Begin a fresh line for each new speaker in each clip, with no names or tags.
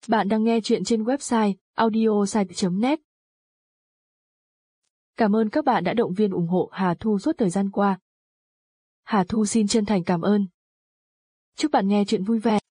Bạn đang nghe chuyện trên website audiosite.net. Cảm ơn các bạn đã động viên ủng hộ Hà Thu suốt thời gian qua. Hà Thu xin chân thành cảm ơn. Chúc bạn nghe chuyện vui vẻ.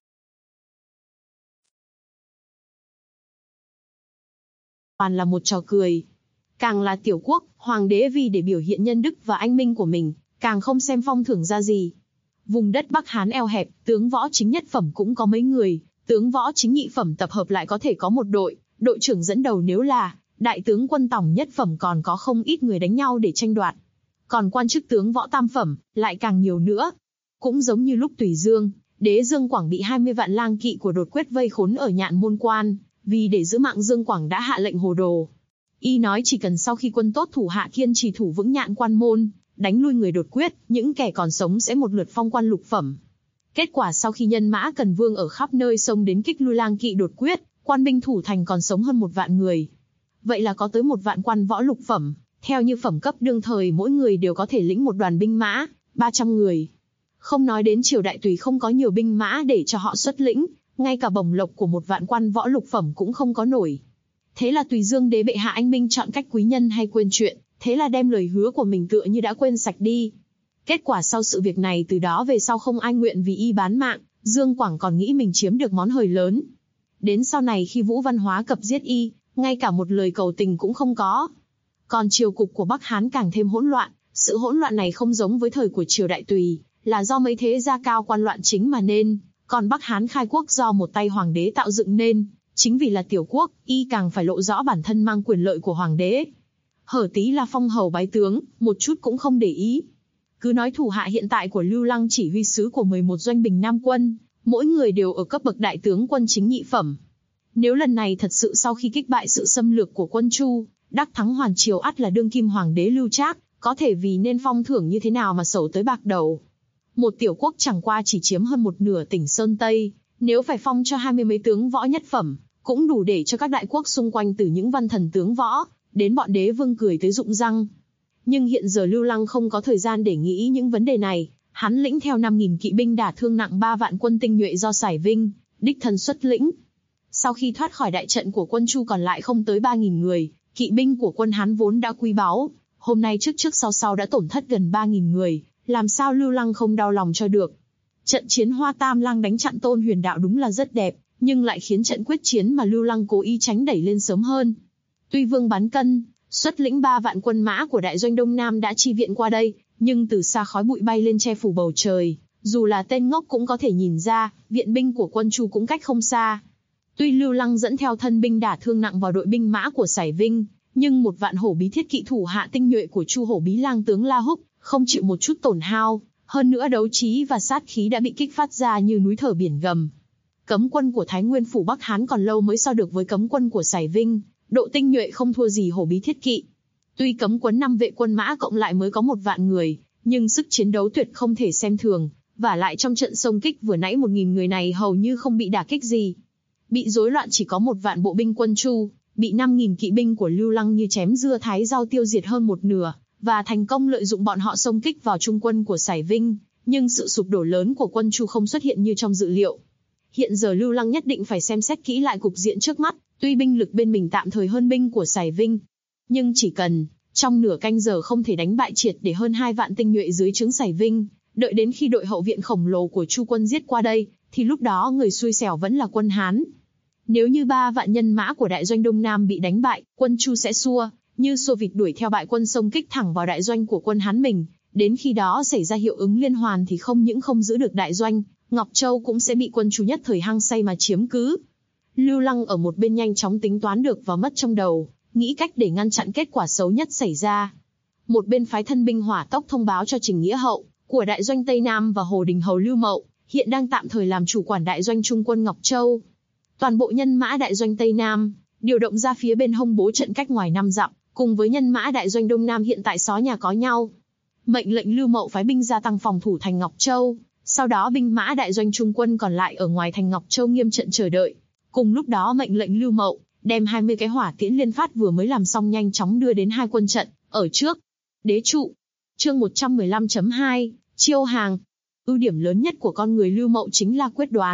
Toàn là một trò cười. Càng là tiểu quốc, hoàng đế vì để biểu hiện nhân đức và anh minh của mình, càng không xem phong thưởng ra gì. Vùng đất Bắc Hán eo hẹp, tướng võ chính nhất phẩm cũng có mấy người, tướng võ chính nhị phẩm tập hợp lại có thể có một đội, đội trưởng dẫn đầu nếu là đại tướng quân tổng nhất phẩm còn có không ít người đánh nhau để tranh đoạt. Còn quan chức tướng võ tam phẩm, lại càng nhiều nữa. Cũng giống như lúc Tùy Dương, đế Dương Quảng bị 20 vạn lang kỵ của Đột Quyết vây khốn ở Nhạn Môn Quan, vì để giữ mạng Dương Quảng đã hạ lệnh hồ đồ. Y nói chỉ cần sau khi quân tốt thủ hạ kiên trì thủ vững Nhạn Quan Môn, đánh lui người Đột Quyết, những kẻ còn sống sẽ một lượt phong quan lục phẩm. Kết quả sau khi nhân mã Cần Vương ở khắp nơi xông đến kích lui lang kỵ Đột Quyết, quan binh thủ thành còn sống hơn 1 vạn người. Vậy là có tới 1 vạn quan võ lục phẩm, theo như phẩm cấp đương thời mỗi người đều có thể lĩnh một đoàn binh mã, 300 người. Không nói đến triều đại Tùy không có nhiều binh mã để cho họ xuất lĩnh, ngay cả bổng lộc của 1 vạn quan võ lục phẩm cũng không có nổi. Thế là Tùy Dương đế bệ hạ anh minh chọn cách quý nhân hay quên chuyện, thế là đem lời hứa của mình tựa như đã quên sạch đi. Kết quả sau sự việc này từ đó về sau không ai nguyện vì y bán mạng, Dương Quảng còn nghĩ mình chiếm được món hời lớn. Đến sau này khi Vũ Văn Hóa cập giết y, ngay cả một lời cầu tình cũng không có. Còn triều cục của Bắc Hán càng thêm hỗn loạn, sự hỗn loạn này không giống với thời của triều đại Tùy, là do mấy thế gia cao quan loạn chính mà nên, còn Bắc Hán khai quốc do một tay hoàng đế tạo dựng nên, chính vì là tiểu quốc, y càng phải lộ rõ bản thân mang quyền lợi của hoàng đế. Hở tí là phong hầu bái tướng, một chút cũng không để ý. Cứ nói thủ hạ hiện tại của Lưu Lăng chỉ huy sứ của 11 doanh Bình Nam quân, mỗi người đều ở cấp bậc đại tướng quân chính nhị phẩm. Nếu lần này thật sự sau khi kích bại sự xâm lược của quân Chu, đắc thắng hoàn triều ắt là đương kim hoàng đế Lưu Trác, có thể vì nên phong thưởng như thế nào mà sầu tới bạc đầu. Một tiểu quốc chẳng qua chỉ chiếm hơn 1/2 tỉnh Sơn Tây, nếu phải phong cho 20 mấy tướng võ nhất phẩm, cũng đủ để cho các đại quốc xung quanh từ những văn thần tướng võ, đến bọn đế vương cười tới rụng răng. Nhưng hiện giờ Lưu Lăng không có thời gian để nghĩ những vấn đề này, hắn lĩnh theo 5.000 kỵ binh đả thương nặng 3 vạn quân tinh nhuệ do Sải Vinh đích thân xuất lĩnh. Sau khi thoát khỏi đại trận của quân Chu còn lại không tới 3.000 người, kỵ binh của quân Hán vốn đã quý báu, hôm nay trước sau đã tổn thất gần 3.000 người, làm sao Lưu Lăng không đau lòng cho được. Trận chiến Hoa Tam Lang đánh chặn Tôn Huyền Đạo đúng là rất đẹp, nhưng lại khiến trận quyết chiến mà Lưu Lăng cố ý tránh đẩy lên sớm hơn. Tuy Vương Bán Cân xuất lĩnh 3 vạn quân mã của đại doanh Đông Nam đã chi viện qua đây, nhưng từ xa khói bụi bay lên che phủ bầu trời, dù là tên ngốc cũng có thể nhìn ra, viện binh của quân Chu cũng cách không xa. Tuy Lưu Lăng dẫn theo thân binh đả thương nặng vào đội binh mã của Sải Vinh, nhưng 1 vạn hổ bí thiết kỵ thủ hạ tinh nhuệ của Chu hổ bí lang tướng La Húc không chịu một chút tổn hao, hơn nữa đấu trí và sát khí đã bị kích phát ra như núi thở biển gầm. Cấm quân của Thái Nguyên phủ Bắc Hán còn lâu mới so được với cấm quân của Sải Vinh, độ tinh nhuệ không thua gì hổ bí thiết kỵ. Tuy cấm quân 5 vệ quân mã cộng lại mới có 1 vạn người, nhưng sức chiến đấu tuyệt không thể xem thường, vả lại trong trận xông kích vừa nãy 1.000 người này hầu như không bị đả kích gì. Bị rối loạn chỉ có 1 vạn bộ binh quân Chu, bị 5.000 kỵ binh của Lưu Lăng như chém dưa thái rau tiêu diệt hơn 1/2, và thành công lợi dụng bọn họ xông kích vào trung quân của Sải Vinh, nhưng sự sụp đổ lớn của quân Chu không xuất hiện như trong dự liệu. Hiện giờ Lưu Lăng nhất định phải xem xét kỹ lại cục diện trước mắt, tuy binh lực bên mình tạm thời hơn binh của Sải Vinh, nhưng chỉ cần trong nửa canh giờ không thể đánh bại triệt để hơn 2 vạn tinh nhuệ dưới trướng Sải Vinh, đợi đến khi đội hậu viện khổng lồ của Chu quân giết qua đây, thì lúc đó người xui xẻo vẫn là quân Hán. Nếu như 3 vạn nhân mã của đại doanh Đông Nam bị đánh bại, quân Chu sẽ xua, như xua vịt đuổi theo bại quân xông kích thẳng vào đại doanh của quân Hán mình, đến khi đó xảy ra hiệu ứng liên hoàn thì không những không giữ được đại doanh, Ngọc Châu cũng sẽ bị quân Chu nhất thời hăng say mà chiếm cứ. Lưu Lăng ở một bên nhanh chóng tính toán được và mất trong đầu, nghĩ cách để ngăn chặn kết quả xấu nhất xảy ra. Một bên phái thân binh hỏa tốc thông báo cho Trình Nghĩa Hậu của đại doanh Tây Nam và Hồ Đình Hầu Lưu Mậu, hiện đang tạm thời làm chủ quản đại doanh Trung quân Ngọc Châu. Toàn bộ nhân mã đại doanh Tây Nam điều động ra phía bên hông bố trận cách ngoài 5 dặm, cùng với nhân mã đại doanh Đông Nam hiện tại xó nhà có nhau. Mệnh lệnh Lưu Mậu phái binh gia tăng phòng thủ thành Ngọc Châu, sau đó binh mã đại doanh Trung quân còn lại ở ngoài thành Ngọc Châu nghiêm trận chờ đợi. Cùng lúc đó mệnh lệnh Lưu Mậu đem 20 cái hỏa tiễn liên phát vừa mới làm xong nhanh chóng đưa đến 2 quân trận ở trước. Đế trụ. Chương 115.2, chiêu hàng. Ưu điểm lớn nhất của con người Lưu Mậu chính là quyết đoán,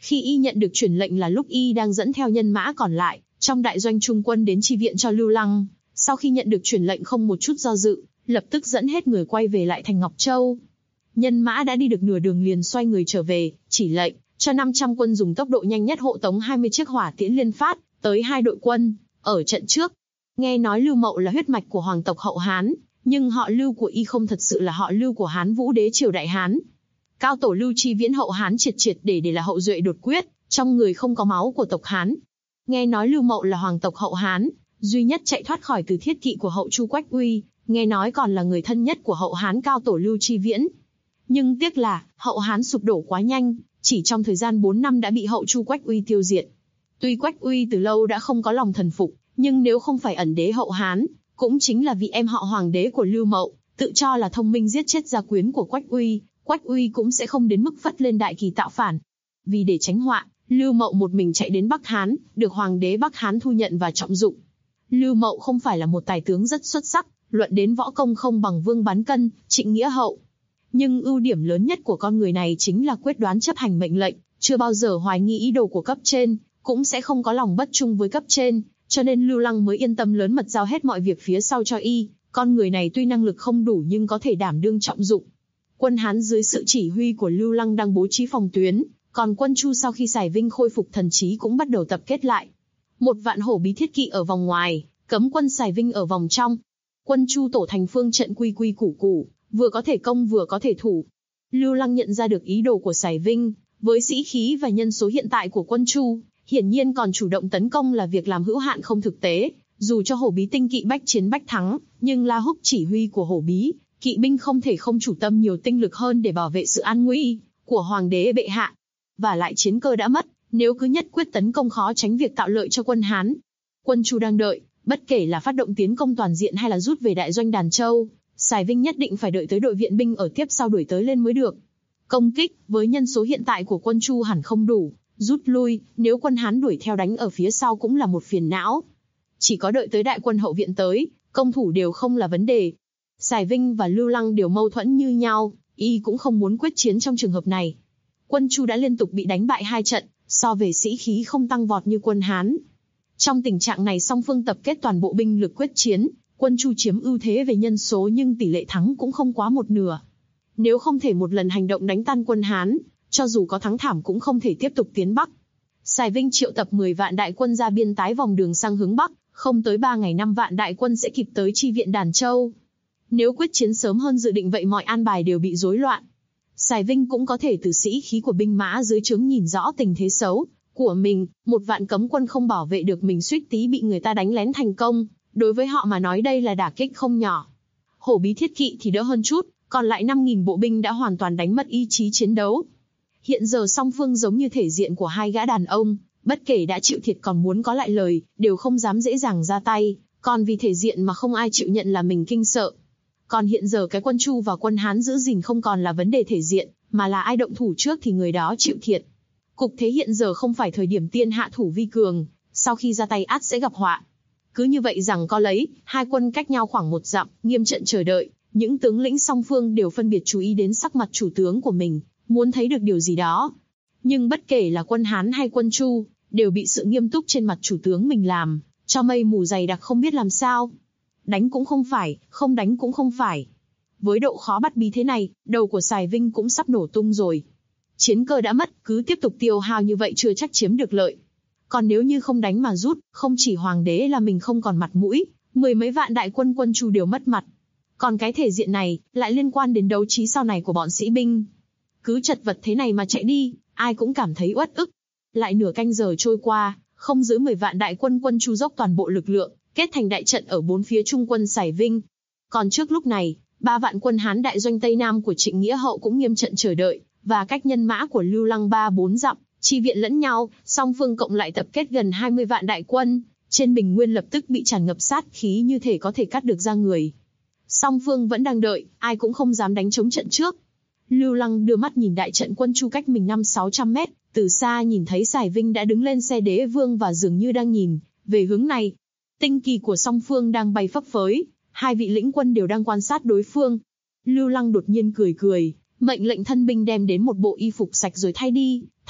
Khi y nhận được truyền lệnh là lúc y đang dẫn theo nhân mã còn lại trong đại doanh trung quân đến chi viện cho Lưu Lăng, sau khi nhận được truyền lệnh không một chút do dự, lập tức dẫn hết người quay về lại thành Ngọc Châu. Nhân mã đã đi được nửa đường liền xoay người trở về, chỉ lệnh cho 500 quân dùng tốc độ nhanh nhất hộ tống 20 chiếc hỏa tiễn liên phát tới 2 đội quân ở trận trước. Nghe nói Lưu Mậu là huyết mạch của hoàng tộc hậu Hán, nhưng họ Lưu của y không thật sự là họ Lưu của Hán Vũ đế triều Đại Hán. Cao tổ Lưu Chi Viễn hậu Hán triệt để là hậu duệ đột quyết, trong người không có máu của tộc Hán. Nghe nói Lưu Mậu là hoàng tộc hậu Hán, duy nhất chạy thoát khỏi từ thiết kỵ của hậu Chu Quách Uy, nghe nói còn là người thân nhất của hậu Hán Cao tổ Lưu Chi Viễn. Nhưng tiếc là, hậu Hán sụp đổ quá nhanh, chỉ trong thời gian 4 năm đã bị hậu Chu Quách Uy tiêu diệt. Tuy Quách Uy từ lâu đã không có lòng thần phục, nhưng nếu không phải ẩn đế hậu Hán, cũng chính là vị em họ hoàng đế của Lưu Mậu, tự cho là thông minh giết chết gia quyến của Quách Uy cũng sẽ không đến mức phất lên đại kỳ tạo phản. Vì để tránh họa, Lưu Mậu một mình chạy đến Bắc Hán, được hoàng đế Bắc Hán thu nhận và trọng dụng. Lưu Mậu không phải là một tài tướng rất xuất sắc, luận đến võ công không bằng Vương Bán Cân, Trịnh Nghĩa Hậu. Nhưng ưu điểm lớn nhất của con người này chính là quyết đoán chấp hành mệnh lệnh, chưa bao giờ hoài nghi ý đồ của cấp trên, cũng sẽ không có lòng bất trung với cấp trên, cho nên Lưu Lăng mới yên tâm lớn mật giao hết mọi việc phía sau cho y. Con người này tuy năng lực không đủ nhưng có thể đảm đương trọng dụng. Quân Hán dưới sự chỉ huy của Lưu Lăng đang bố trí phòng tuyến, còn quân Chu sau khi Sài Vinh khôi phục thần trí cũng bắt đầu tập kết lại. 1 vạn hổ bí thiết kỵ ở vòng ngoài, cấm quân Sài Vinh ở vòng trong. Quân Chu tổ thành phương trận quy củ, vừa có thể công vừa có thể thủ. Lưu Lăng nhận ra được ý đồ của Sài Vinh, với sĩ khí và nhân số hiện tại của quân Chu, hiển nhiên còn chủ động tấn công là việc làm hữu hạn không thực tế. Dù cho hổ bí tinh kỵ bách chiến bách thắng, nhưng La Húc chỉ huy của hổ bí kỵ binh không thể không chủ tâm nhiều tinh lực hơn để bảo vệ sự an nguy của hoàng đế bệ hạ. Và lại chiến cơ đã mất, nếu cứ nhất quyết tấn công khó tránh việc tạo lợi cho quân Hán. Quân Chu đang đợi, bất kể là phát động tiến công toàn diện hay là rút về đại doanh Đàn Châu, Sài Vinh nhất định phải đợi tới đội viện binh ở tiếp sau đuổi tới lên mới được. Công kích, với nhân số hiện tại của quân Chu hẳn không đủ, rút lui, nếu quân Hán đuổi theo đánh ở phía sau cũng là một phiền não. Chỉ có đợi tới đại quân hậu viện tới, công thủ đều không là vấn đề. Sài Vinh và Lưu Lăng đều mâu thuẫn như nhau, y cũng không muốn quyết chiến trong trường hợp này. Quân Chu đã liên tục bị đánh bại 2 trận, so về sĩ khí không tăng vọt như quân Hán. Trong tình trạng này song phương tập kết toàn bộ binh lực quyết chiến, quân Chu chiếm ưu thế về nhân số nhưng tỷ lệ thắng cũng không quá 1/2. Nếu không thể một lần hành động đánh tan quân Hán, cho dù có thắng thảm cũng không thể tiếp tục tiến Bắc. Sài Vinh triệu tập 10 vạn đại quân ra biên tái vòng đường sang hướng Bắc, không tới 3 ngày 5 vạn đại quân sẽ kịp tới chi viện Đàn Châu. Nếu quyết chiến sớm hơn dự định vậy mọi an bài đều bị rối loạn. Sài Vinh cũng có thể từ sĩ khí của binh mã dưới trướng nhìn rõ tình thế xấu của mình, 1 vạn cấm quân không bảo vệ được mình suýt tí bị người ta đánh lén thành công, đối với họ mà nói đây là đả kích không nhỏ. Hổ bí thiết kỵ thì đỡ hơn chút, còn lại 5.000 bộ binh đã hoàn toàn đánh mất ý chí chiến đấu. Hiện giờ song phương giống như thể diện của 2 gã đàn ông, bất kể đã chịu thiệt còn muốn có lại lời, đều không dám dễ dàng ra tay, còn vì thể diện mà không ai chịu nhận là mình kinh sợ. Còn hiện giờ cái quân Chu và quân Hán giữ gìn không còn là vấn đề thể diện, mà là ai động thủ trước thì người đó chịu thiệt. Cục thế hiện giờ không phải thời điểm tiên hạ thủ vi cường, sau khi ra tay ắt sẽ gặp họa. Cứ như vậy rằng có lấy, 2 quân cách nhau khoảng 1 dặm, nghiêm trận chờ đợi, những tướng lĩnh song phương đều phân biệt chú ý đến sắc mặt chủ tướng của mình, muốn thấy được điều gì đó. Nhưng bất kể là quân Hán hay quân Chu, đều bị sự nghiêm túc trên mặt chủ tướng mình làm cho mây mù dày đặc không biết làm sao. Đánh cũng không phải, không đánh cũng không phải. Với độ khó bắt bí thế này, đầu của Sài Vinh cũng sắp nổ tung rồi. Chiến cơ đã mất, cứ tiếp tục tiêu hao như vậy chưa chắc chiếm được lợi. Còn nếu như không đánh mà rút, không chỉ hoàng đế là mình không còn mặt mũi, 10 mấy vạn đại quân quân Chu đều mất mặt. Còn cái thể diện này, lại liên quan đến đấu trí sau này của bọn sĩ binh. Cứ chật vật thế này mà chạy đi, ai cũng cảm thấy uất ức. Lại nửa canh giờ trôi qua, không dưới 10 vạn đại quân quân Chu dốc toàn bộ lực lượng, kết thành đại trận ở 4 phía trung quân Sài Vinh. Còn trước lúc này, 3 vạn quân Hán đại doanh Tây Nam của Trịnh Nghĩa Hậu cũng nghiêm trận chờ đợi, và cách nhân mã của Lưu Lăng 3-4 dặm, chi viện lẫn nhau, song phương cộng lại tập kết gần 20 vạn đại quân, trên bình nguyên lập tức bị tràn ngập sát khí như thể có thể cắt được ra người. Song phương vẫn đang đợi, ai cũng không dám đánh chống trận trước. Lưu Lăng đưa mắt nhìn đại trận quân Chu cách mình 500-600 mét, từ xa nhìn thấy Sài Vinh đã đứng lên xe đế vương và dường như đang nhìn về hướng này. Tinh kỳ của song phương đang bay phấp phới, 2 vị lĩnh quân đều đang quan sát đối phương. Lưu Lăng đột nhiên cười, mệnh lệnh thân binh đem đến một bộ y phục sạch rồi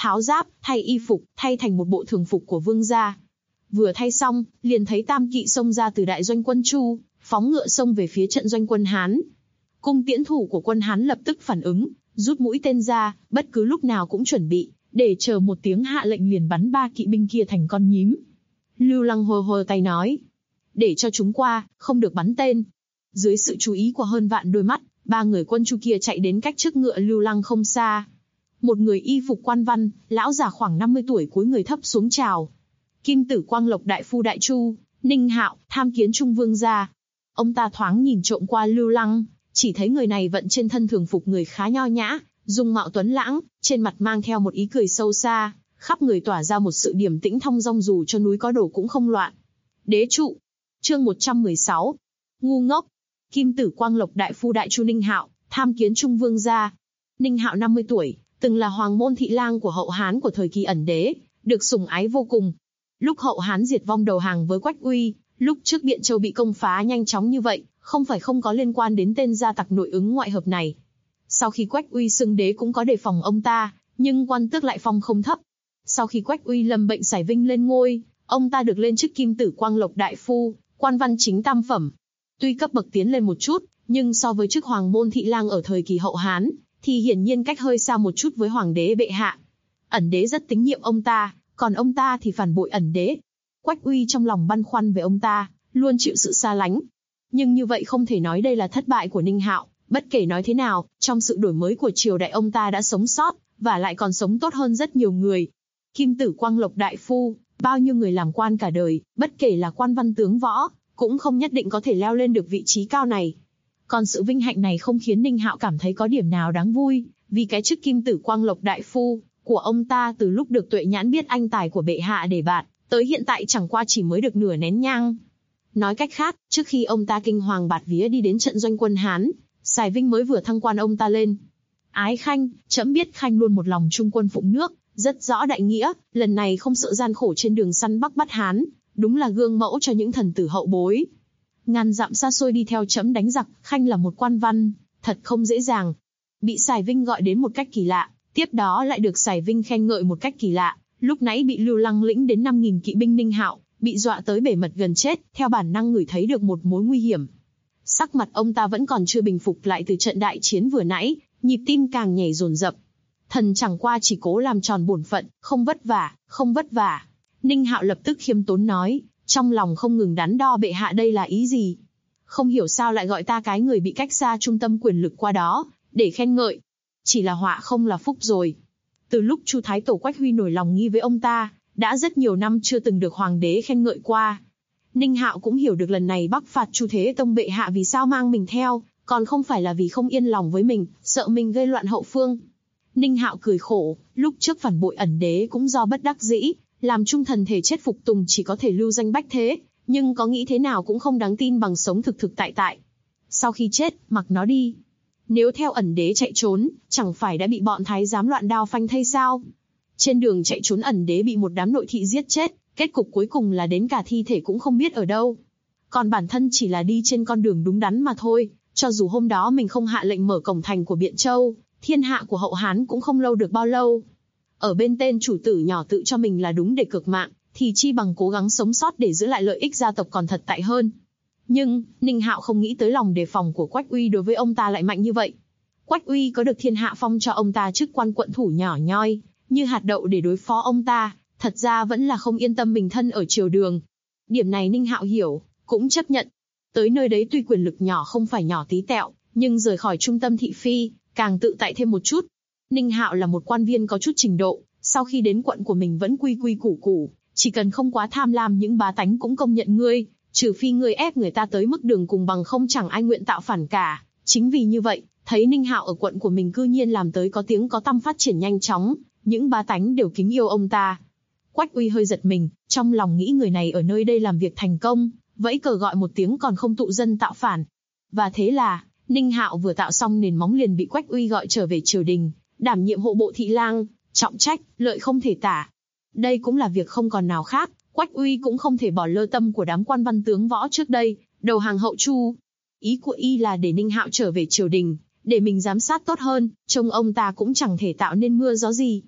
tháo giáp, thay y phục, thay thành một bộ thường phục của vương gia. Vừa thay xong, liền thấy tam kỵ xông ra từ đại doanh quân Chu, phóng ngựa xông về phía trận doanh quân Hán. Cung tiễn thủ của quân Hán lập tức phản ứng, rút mũi tên ra, bất cứ lúc nào cũng chuẩn bị, để chờ một tiếng hạ lệnh liền bắn 3 kỵ binh kia thành con nhím. Lưu Lăng hô tay nói, để cho chúng qua, không được bắn tên. Dưới sự chú ý của hơn vạn đôi mắt, 3 người quân Chu kia chạy đến cách trước ngựa Lưu Lăng không xa. Một người y phục quan văn, lão già khoảng 50 tuổi cúi người thấp xuống chào. Kim Tử Quang Lộc đại phu đại Chu, Ninh Hạo, tham kiến Trung vương gia. Ông ta thoáng nhìn trộm qua Lưu Lăng, chỉ thấy người này vận trên thân thường phục người khá nho nhã, dung mạo tuấn lãng, trên mặt mang theo một ý cười sâu xa, khắp người tỏa ra một sự điềm tĩnh thong dong dù cho núi có đổ cũng không loạn. Đế trụ. Chương 116. Ngu ngốc. Kim Tử Quang Lộc đại phu đại Chu Ninh Hạo, tham kiến Trung vương gia. Ninh Hạo 50 tuổi, từng là hoàng môn thị lang của hậu Hán của thời kỳ ẩn đế, được sủng ái vô cùng. Lúc hậu Hán diệt vong đầu hàng với Quách Uy, lúc trước Biện Châu bị công phá nhanh chóng như vậy, không phải không có liên quan đến tên gia tặc nội ứng ngoại hợp này. Sau khi Quách Uy xưng đế cũng có đề phòng ông ta, nhưng quan tước lại phong không thấp. Sau khi Quách Uy lâm bệnh sải vinh lên ngôi, ông ta được lên chức Kim Tử Quang Lộc đại phu, quan văn chính tam phẩm. Tuy cấp bậc tiến lên một chút, nhưng so với chức hoàng môn thị lang ở thời kỳ hậu Hán, thì hiển nhiên cách hơi xa một chút với hoàng đế bệ hạ. Ẩn đế rất tín nhiệm ông ta, còn ông ta thì phản bội ẩn đế. Quách Uy trong lòng băn khoăn về ông ta, luôn chịu sự xa lánh. Nhưng như vậy không thể nói đây là thất bại của Ninh Hạo, bất kể nói thế nào, trong sự đổi mới của triều đại ông ta đã sống sót, và lại còn sống tốt hơn rất nhiều người. Kim Tử Quang Lộc đại phu, bao nhiêu người làm quan cả đời, bất kể là quan văn tướng võ, cũng không nhất định có thể leo lên được vị trí cao này. Còn sự vinh hạnh này không khiến Ninh Hạo cảm thấy có điểm nào đáng vui, vì cái chức Kim Tử Quang Lộc đại phu của ông ta từ lúc được Tuệ Nhãn biết anh tài của bệ hạ để bạt, tới hiện tại chẳng qua chỉ mới được nửa nén nhang. Nói cách khác, trước khi ông ta kinh hoàng bạt vía đi đến trận doanh quân Hán, Sài Vinh mới vừa thăng quan ông ta lên. Ái Khanh, trẫm biết Khanh luôn một lòng trung quân phụng nước, rất rõ đại nghĩa, lần này không sợ gian khổ trên đường săn Bắc bắt Hán, đúng là gương mẫu cho những thần tử hậu bối. Ngàn dặm xa xôi đi theo trẫm đánh giặc, Khanh là một quan văn, thật không dễ dàng. Bị Sài Vinh gọi đến một cách kỳ lạ, tiếp đó lại được Sài Vinh khen ngợi một cách kỳ lạ. Lúc nãy bị Lưu Lăng lĩnh đến 5.000 kỵ binh Ninh Hạo, bị dọa tới bể mật gần chết, theo bản năng ngửi thấy được một mối nguy hiểm. Sắc mặt ông ta vẫn còn chưa bình phục lại từ trận đại chiến vừa nãy, nhịp tim càng nhảy dồn dập. Thần chẳng qua chỉ cố làm tròn bổn phận, không vất vả, không vất vả. Ninh Hạo lập tức khiêm tốn nói, trong lòng không ngừng đắn đo bệ hạ đây là ý gì. Không hiểu sao lại gọi ta cái người bị cách xa trung tâm quyền lực qua đó, để khen ngợi. Chỉ là họa không là phúc rồi. Từ lúc Chu Thái Tổ Quách Huy nổi lòng nghi với ông ta, đã rất nhiều năm chưa từng được hoàng đế khen ngợi qua. Ninh Hạo cũng hiểu được lần này bắc phạt Chu Thế Tông bệ hạ vì sao mang mình theo, còn không phải là vì không yên lòng với mình, sợ mình gây loạn hậu phương. Ninh Hạo cười khổ, lúc trước phản bội ẩn đế cũng do bất đắc dĩ, làm trung thần thể chết phục tùng chỉ có thể lưu danh bách thế, nhưng có nghĩ thế nào cũng không đáng tin bằng sống thực thực tại tại. Sau khi chết, mặc nó đi. Nếu theo ẩn đế chạy trốn, chẳng phải đã bị bọn thái giám loạn đao phanh thây sao? Trên đường chạy trốn ẩn đế bị một đám nội thị giết chết, kết cục cuối cùng là đến cả thi thể cũng không biết ở đâu. Còn bản thân chỉ là đi trên con đường đúng đắn mà thôi, cho dù hôm đó mình không hạ lệnh mở cổng thành của Biện Châu, thiên hạ của hậu Hán cũng không lâu được bao lâu. Ở bên tên chủ tử nhỏ tự cho mình là đúng để cược mạng, thì chi bằng cố gắng sống sót để giữ lại lợi ích gia tộc còn thật tại hơn. Nhưng, Ninh Hạo không nghĩ tới lòng đề phòng của Quách Uy đối với ông ta lại mạnh như vậy. Quách Uy có được thiên hạ phong cho ông ta chức quan quận thủ nhỏ nhoi, như hạt đậu để đối phó ông ta, thật ra vẫn là không yên tâm mình thân ở triều đường. Điểm này Ninh Hạo hiểu, cũng chấp nhận. Tới nơi đấy tuy quyền lực nhỏ không phải nhỏ tí tẹo, nhưng rời khỏi trung tâm thị phi, càng tự tại thêm một chút. Ninh Hạo là một quan viên có chút trình độ, sau khi đến quận của mình vẫn quy quy củ củ, chỉ cần không quá tham lam những bá tánh cũng công nhận ngươi, trừ phi ngươi ép người ta tới mức đường cùng bằng không chẳng ai nguyện tạo phản cả. Chính vì như vậy, thấy Ninh Hạo ở quận của mình cư nhiên làm tới có tiếng có tăm phát triển nhanh chóng, những bá tánh đều kính yêu ông ta. Quách Uy hơi giật mình, trong lòng nghĩ người này ở nơi đây làm việc thành công, vẫy cờ gọi một tiếng còn không tụ dân tạo phản. Và thế là, Ninh Hạo vừa tạo xong nền móng liền bị Quách Uy gọi trở về triều đình, đảm nhiệm hộ bộ thị lang, trọng trách, lợi không thể tả. Đây cũng là việc không còn nào khác, Quách Uy cũng không thể bỏ lơ tâm của đám quan văn tướng võ trước đây, đầu hàng hậu Chu. Ý của y là để Ninh Hạo trở về triều đình, để mình giám sát tốt hơn, trông ông ta cũng chẳng thể tạo nên mưa gió gì.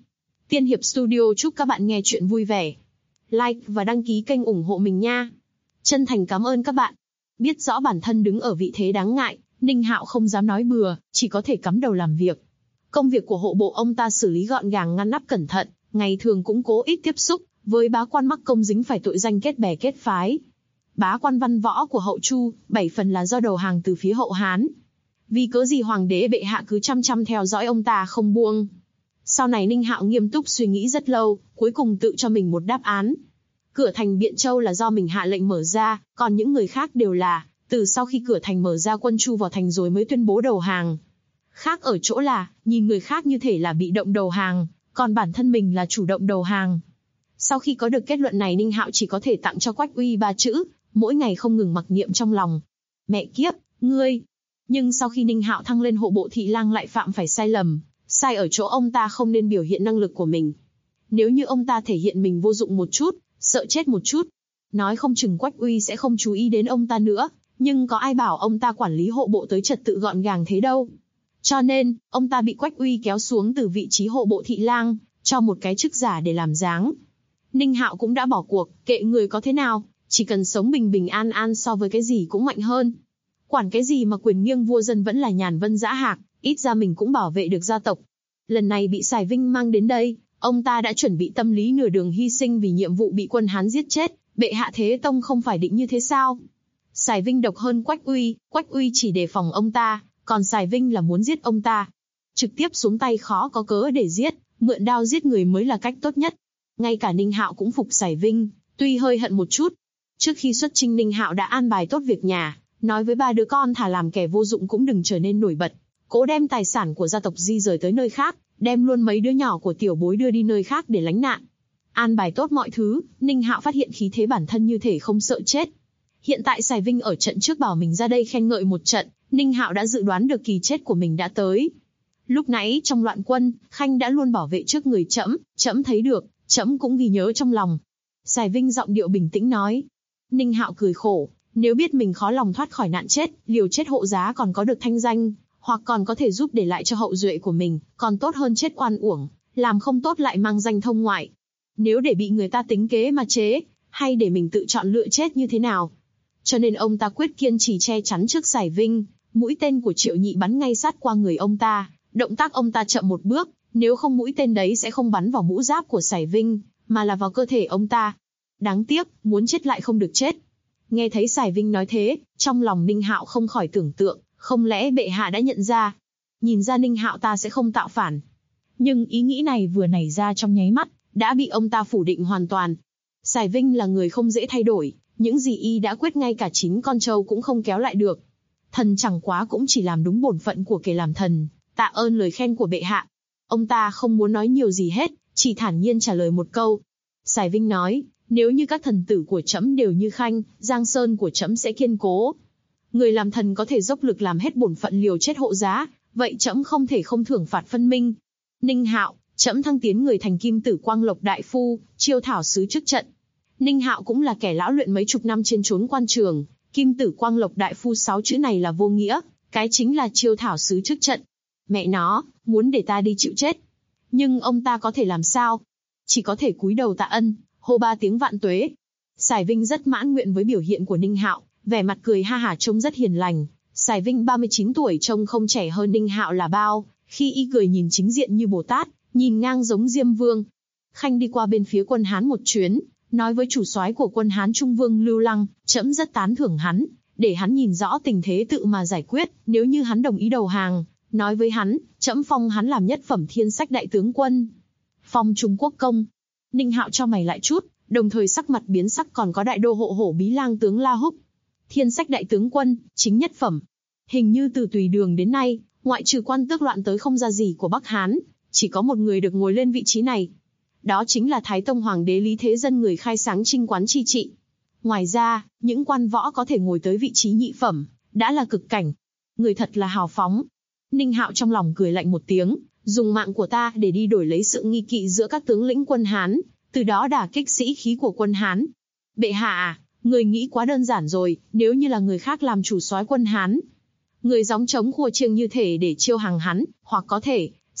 Tiên Hiệp Studio chúc các bạn nghe chuyện vui vẻ. Like và đăng ký kênh ủng hộ mình nha. Chân thành cảm ơn các bạn. Biết rõ bản thân đứng ở vị thế đáng ngại, Ninh Hạo không dám nói bừa, chỉ có thể cắm đầu làm việc. Công việc của hộ bộ ông ta xử lý gọn gàng ngăn nắp cẩn thận, ngày thường cũng cố ít tiếp xúc với bá quan mắc công dính phải tội danh kết bè kết phái. Bá quan văn võ của hậu Chu, 7 phần là do đầu hàng từ phía hậu Hán. Vì cớ gì hoàng đế bệ hạ cứ chăm chăm theo dõi ông ta không buông. Sau này Ninh Hạo nghiêm túc suy nghĩ rất lâu, cuối cùng tự cho mình một đáp án. Cửa thành Biện Châu là do mình hạ lệnh mở ra, còn những người khác đều là từ sau khi cửa thành mở ra quân Chu vào thành rồi mới tuyên bố đầu hàng. Khác ở chỗ là, nhìn người khác như thể là bị động đầu hàng, còn bản thân mình là chủ động đầu hàng. Sau khi có được kết luận này, Ninh Hạo chỉ có thể tặng cho Quách Uy 3 chữ, mỗi ngày không ngừng mặc niệm trong lòng. Mẹ kiếp, ngươi! Nhưng sau khi Ninh Hạo thăng lên hộ bộ thị lang lại phạm phải sai lầm, sai ở chỗ ông ta không nên biểu hiện năng lực của mình. Nếu như ông ta thể hiện mình vô dụng một chút, sợ chết một chút, nói không chừng Quách Uy sẽ không chú ý đến ông ta nữa, nhưng có ai bảo ông ta quản lý hộ bộ tới trật tự gọn gàng thế đâu. Cho nên, ông ta bị Quách Uy kéo xuống từ vị trí hộ bộ thị lang, cho một cái chức giả để làm dáng. Ninh Hạo cũng đã bỏ cuộc, kệ người có thế nào, chỉ cần sống bình bình an an so với cái gì cũng mạnh hơn. Quản cái gì mà quyền nghiêng vua dân vẫn là nhàn vân dã hạc, ít ra mình cũng bảo vệ được gia tộc. Lần này bị Sài Vinh mang đến đây, ông ta đã chuẩn bị tâm lý nửa đường hy sinh vì nhiệm vụ bị quân Hán giết chết, bệ hạ Thế Tông không phải định như thế sao? Sài Vinh độc hơn Quách Uy chỉ đề phòng ông ta, còn Sài Vinh là muốn giết ông ta. Trực tiếp xuống tay khó có cớ để giết, mượn đao giết người mới là cách tốt nhất. Ngay cả Ninh Hạo cũng phục Sài Vinh, tuy hơi hận một chút. Trước khi xuất chinh Ninh Hạo đã an bài tốt việc nhà, nói với 3 đứa con thà làm kẻ vô dụng cũng đừng trở nên nổi bật. Cố đem tài sản của gia tộc di rời tới nơi khác, đem luôn mấy đứa nhỏ của tiểu bối đưa đi nơi khác để lánh nạn. An bài tốt mọi thứ, Ninh Hạo phát hiện khí thế bản thân như thể không sợ chết. Hiện tại Sài Vinh ở trận trước bảo mình ra đây khen ngợi một trận, Ninh Hạo đã dự đoán được kỳ chết của mình đã tới. Lúc nãy trong loạn quân, Khanh đã luôn bảo vệ trước người trẫm thấy được, trẫm cũng ghi nhớ trong lòng. Sài Vinh giọng điệu bình tĩnh nói. Ninh Hạo cười khổ, nếu biết mình khó lòng thoát khỏi nạn chết, liều chết hộ giá còn có được thanh danh, hoặc còn có thể giúp để lại cho hậu duệ của mình, còn tốt hơn chết oan uổng, làm không tốt lại mang danh thông ngoại. Nếu để bị người ta tính kế mà chế, hay để mình tự chọn lựa chết như thế nào? Cho nên ông ta quyết kiên trì che chắn trước Sài Vinh, mũi tên của Triệu Nhị bắn ngay sát qua người ông ta, động tác ông ta chậm một bước, nếu không mũi tên đấy sẽ không bắn vào mũ giáp của Sài Vinh, mà là vào cơ thể ông ta. Đáng tiếc, muốn chết lại không được chết. Nghe thấy Sài Vinh nói thế, trong lòng Ninh Hạo không khỏi tưởng tượng, không lẽ bệ hạ đã nhận ra? Nhìn ra Ninh Hạo ta sẽ không tạo phản. Nhưng ý nghĩ này vừa nảy ra trong nháy mắt, đã bị ông ta phủ định hoàn toàn. Sài Vinh là người không dễ thay đổi, những gì y đã quyết ngay cả chính con trâu cũng không kéo lại được. Thần chẳng quá cũng chỉ làm đúng bổn phận của kẻ làm thần, tạ ơn lời khen của bệ hạ. Ông ta không muốn nói nhiều gì hết, chỉ thản nhiên trả lời một câu. Sài Vinh nói, nếu như các thần tử của trẫm đều như Khanh, Giang Sơn của trẫm sẽ kiên cố. Người làm thần có thể dốc lực làm hết bổn phận liều chết hộ giá, vậy trẫm không thể không thưởng phạt phân minh. Ninh Hạo, trẫm thăng tiến người thành Kim Tử Quang Lộc đại phu, chiêu thảo sứ trước trận. Ninh Hạo cũng là kẻ lão luyện mấy chục năm trên chốn quan trường, Kim Tử Quang Lộc đại phu 6 chữ này là vô nghĩa, cái chính là chiêu thảo sứ trước trận. Mẹ nó, muốn để ta đi chịu chết. Nhưng ông ta có thể làm sao? Chỉ có thể cúi đầu tạ ân, hô 3 tiếng vạn tuế. Sài Vinh rất mãn nguyện với biểu hiện của Ninh Hạo, vẻ mặt cười ha hả trông rất hiền lành. Sài Vinh 39 tuổi trông không trẻ hơn Ninh Hạo là bao, khi y cười nhìn chính diện như Bồ Tát, nhìn ngang giống Diêm Vương. Khanh đi qua bên phía quân Hán một chuyến, nói với chủ soái của quân Hán Trung Vương Lưu Lăng, trẫm rất tán thưởng hắn, để hắn nhìn rõ tình thế tự mà giải quyết, nếu như hắn đồng ý đầu hàng, nói với hắn, trẫm phong hắn làm nhất phẩm thiên sách đại tướng quân. Phong Trung Quốc công. Ninh Hạo cho mày lại chút, đồng thời sắc mặt biến sắc còn có đại đô hộ hổ bí lang tướng La Húc. Thiên sách đại tướng quân, chính nhất phẩm. Hình như từ Tùy Đường đến nay, ngoại trừ quan tước loạn tới không ra gì của Bắc Hán, chỉ có một người được ngồi lên vị trí này. Đó chính là Thái Tông Hoàng đế Lý Thế Dân, người khai sáng Trinh Quán chi trị. Ngoài ra, những quan võ có thể ngồi tới vị trí nhị phẩm, đã là cực cảnh. Người thật là hào phóng. Ninh Hạo trong lòng cười lạnh một tiếng, dùng mạng của ta để đi đổi lấy sự nghi kỵ giữa các tướng lĩnh quân Hán, từ đó đả kích sĩ khí của quân Hán. Bệ hạ à, người nghĩ quá đơn giản rồi, nếu như là người khác làm chủ soái quân Hán, người gióng trống khua chiêng như thể để chiêu hàng hắn, hoặc có thể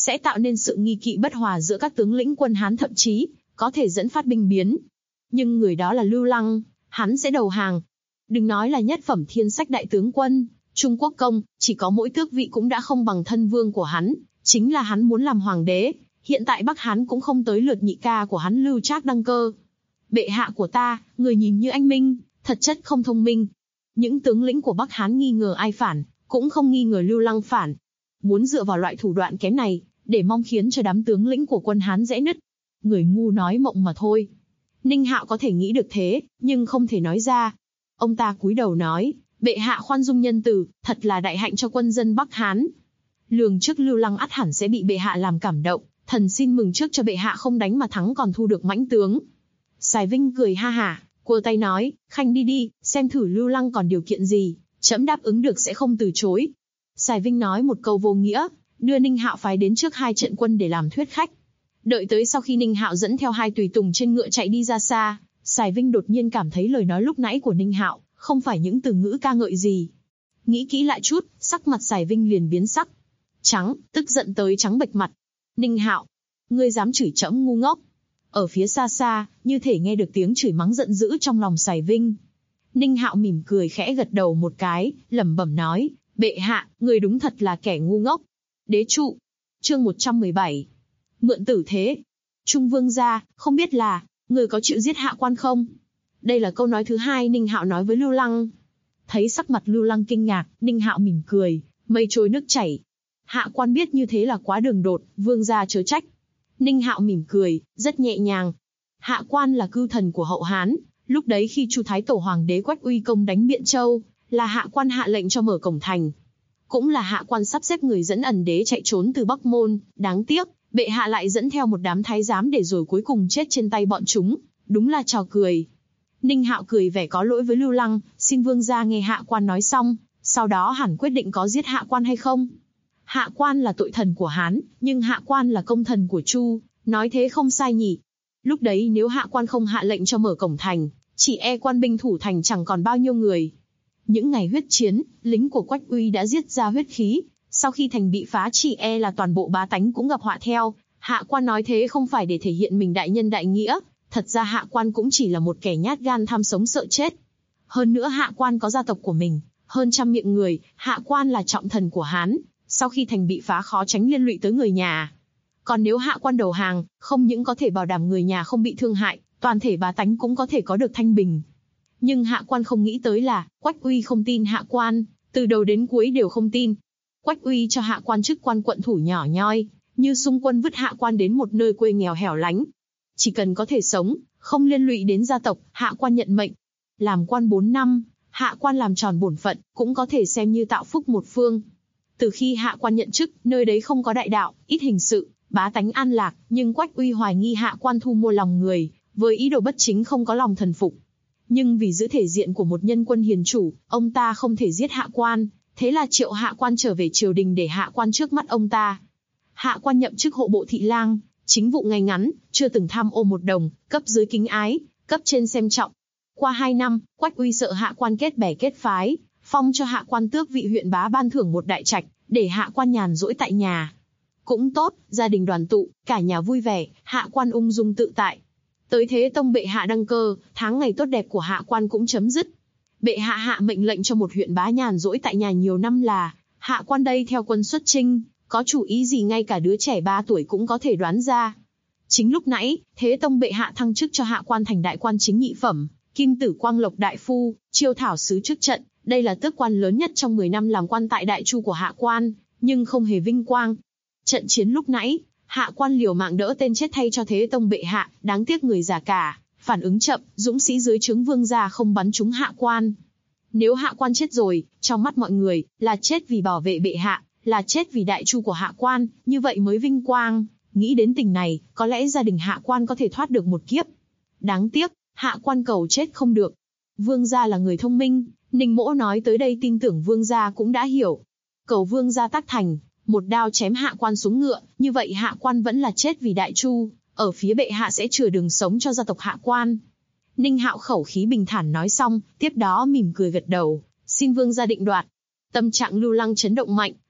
sẽ tạo nên sự nghi kỵ bất hòa giữa các tướng lĩnh quân Hán, thậm chí có thể dẫn phát binh biến. Nhưng người đó là Lưu Lăng, hắn sẽ đầu hàng. Đừng nói là nhất phẩm thiên sách đại tướng quân, Trung Quốc công, chỉ có mỗi tước vị cũng đã không bằng thân vương của hắn, chính là hắn muốn làm hoàng đế. Hiện tại Bắc Hán cũng không tới lượt nhị ca của hắn Lưu Trác đăng cơ. Bệ hạ của ta, người nhìn như anh minh, thật chất không thông minh. Những tướng lĩnh của Bắc Hán nghi ngờ ai phản, cũng không nghi ngờ Lưu Lăng phản. Muốn dựa vào loại thủ đoạn kém này, để mong khiến cho đám tướng lĩnh của quân Hán rẽ nứt. Người ngu nói mộng mà thôi. Ninh Hạo có thể nghĩ được thế, nhưng không thể nói ra. Ông ta cúi đầu nói, bệ hạ khoan dung nhân từ, thật là đại hạnh cho quân dân Bắc Hán. Lường trước Lưu Lăng ắt hẳn sẽ bị bệ hạ làm cảm động, thần xin mừng trước cho bệ hạ không đánh mà thắng còn thu được mãnh tướng. Sài Vinh cười ha hả, cua tay nói, khanh đi đi, xem thử Lưu Lăng còn điều kiện gì, trẫm đáp ứng được sẽ không từ chối. Sài Vinh nói một câu vô nghĩa, đưa Ninh Hạo phái đến trước 2 trận quân để làm thuyết khách. Đợi tới sau khi Ninh Hạo dẫn theo 2 tùy tùng trên ngựa chạy đi ra xa, Sài Vinh đột nhiên cảm thấy lời nói lúc nãy của Ninh Hạo không phải những từ ngữ ca ngợi gì. Nghĩ kỹ lại chút, sắc mặt Sài Vinh liền biến sắc. Trắng, tức giận tới trắng bệch mặt. Ninh Hạo, ngươi dám chửi trẫm ngu ngốc? Ở phía xa xa, như thể nghe được tiếng chửi mắng giận dữ trong lòng Sài Vinh. Ninh Hạo mỉm cười khẽ gật đầu một cái, lẩm bẩm nói, bệ hạ, người đúng thật là kẻ ngu ngốc. Đế trụ. Chương 117. Mượn tử thế. Trung vương gia, không biết là, người có chịu giết Hạ Quan không? Đây là câu nói thứ 2 Ninh Hạo nói với Lưu Lăng. Thấy sắc mặt Lưu Lăng kinh ngạc, Ninh Hạo mỉm cười, mây trôi nước chảy. Hạ Quan biết như thế là quá đường đột, vương gia chớ trách. Ninh Hạo mỉm cười, rất nhẹ nhàng. Hạ Quan là cư thần của Hậu Hán, lúc đấy khi Chu Thái Tổ Hoàng đế Quách Uy công đánh Biện Châu, là Hạ Quan hạ lệnh cho mở cổng thành. Cũng là Hạ Quan sắp xếp người dẫn ẩn đế chạy trốn từ Bắc Môn, đáng tiếc, bệ hạ lại dẫn theo một đám thái giám để rồi cuối cùng chết trên tay bọn chúng, đúng là trò cười. Ninh Hạo cười vẻ có lỗi với Lưu Lăng, xin vương gia nghe Hạ Quan nói xong, sau đó hẳn quyết định có giết Hạ Quan hay không. Hạ Quan là tội thần của Hán, nhưng Hạ Quan là công thần của Chu, nói thế không sai nhỉ. Lúc đấy nếu Hạ Quan không hạ lệnh cho mở cổng thành, chỉ e quan binh thủ thành chẳng còn bao nhiêu người. Những ngày huyết chiến, lính của Quách Uy đã giết ra huyết khí, sau khi thành bị phá chỉ e là toàn bộ bá tánh cũng gặp họa theo. Hạ Quan nói thế không phải để thể hiện mình đại nhân đại nghĩa, thật ra Hạ Quan cũng chỉ là một kẻ nhát gan tham sống sợ chết. Hơn nữa Hạ Quan có gia tộc của mình, hơn 100 miệng người, Hạ Quan là trọng thần của Hán, sau khi thành bị phá khó tránh liên lụy tới người nhà. Còn nếu Hạ Quan đầu hàng, không những có thể bảo đảm người nhà không bị thương hại, toàn thể bá tánh cũng có thể có được thanh bình. Nhưng Hạ Quan không nghĩ tới là, Quách Uy không tin Hạ Quan, từ đầu đến cuối đều không tin. Quách Uy cho Hạ Quan chức quan quận thủ nhỏ nhoi, như xung quân vứt Hạ Quan đến một nơi quê nghèo hẻo lánh. Chỉ cần có thể sống, không liên lụy đến gia tộc, Hạ Quan nhận mệnh. Làm quan 4 năm, Hạ Quan làm tròn bổn phận, cũng có thể xem như tạo phúc một phương. Từ khi Hạ Quan nhận chức, nơi đấy không có đại đạo, ít hình sự, bá tánh an lạc, nhưng Quách Uy hoài nghi Hạ Quan thu mua lòng người, với ý đồ bất chính không có lòng thần phục. Nhưng vì giữ thể diện của một nhân quân hiền chủ, ông ta không thể giết Hạ Quan, thế là triệu Hạ Quan trở về triều đình để Hạ Quan trước mắt ông ta. Hạ Quan nhậm chức hộ bộ thị lang, chính vụ ngay ngắn, chưa từng tham ô một đồng, cấp dưới kính ái, cấp trên xem trọng. Qua 2 năm, Quách Uy sợ Hạ Quan kết bè kết phái, phong cho Hạ Quan tước vị huyện bá, ban thưởng một đại trạch, để Hạ Quan nhàn rỗi tại nhà. Cũng tốt, gia đình đoàn tụ, cả nhà vui vẻ, Hạ Quan ung dung tự tại. Tới Thế Tông bệ hạ đăng cơ, tháng ngày tốt đẹp của Hạ Quan cũng chấm dứt. Bệ hạ hạ mệnh lệnh cho một huyện bá nhàn rỗi tại nhà nhiều năm là, Hạ Quan đây theo quân xuất chinh, có chủ ý gì ngay cả đứa trẻ 3 tuổi cũng có thể đoán ra. Chính lúc nãy, Thế Tông bệ hạ thăng chức cho Hạ Quan thành đại quan chính nhị phẩm, Kim Tử Quang Lộc đại phu, chiêu thảo sứ trước trận. Đây là tước quan lớn nhất trong 10 năm làm quan tại Đại Chu của Hạ Quan, nhưng không hề vinh quang. Trận chiến lúc nãy, Hạ Quan liều mạng đỡ tên chết thay cho Thế Tông bệ hạ, đáng tiếc người già cả, phản ứng chậm, dũng sĩ dưới trướng vương gia không bắn trúng Hạ Quan. Nếu Hạ Quan chết rồi, trong mắt mọi người, là chết vì bảo vệ bệ hạ, là chết vì Đại Chu của Hạ Quan, như vậy mới vinh quang. Nghĩ đến tình này, có lẽ gia đình Hạ Quan có thể thoát được một kiếp. Đáng tiếc, Hạ Quan cầu chết không được. Vương gia là người thông minh, Ninh Mỗ nói tới đây tin tưởng vương gia cũng đã hiểu. Cầu vương gia tác thành, một đao chém Hạ Quan xuống ngựa, như vậy Hạ Quan vẫn là chết vì Đại Chu, ở phía bệ hạ sẽ chừa đường sống cho gia tộc Hạ Quan. Ninh Hạo khẩu khí bình thản nói xong, tiếp đó mỉm cười gật đầu, xin vương gia định đoạt. Tâm trạng Lưu Lăng chấn động mạnh,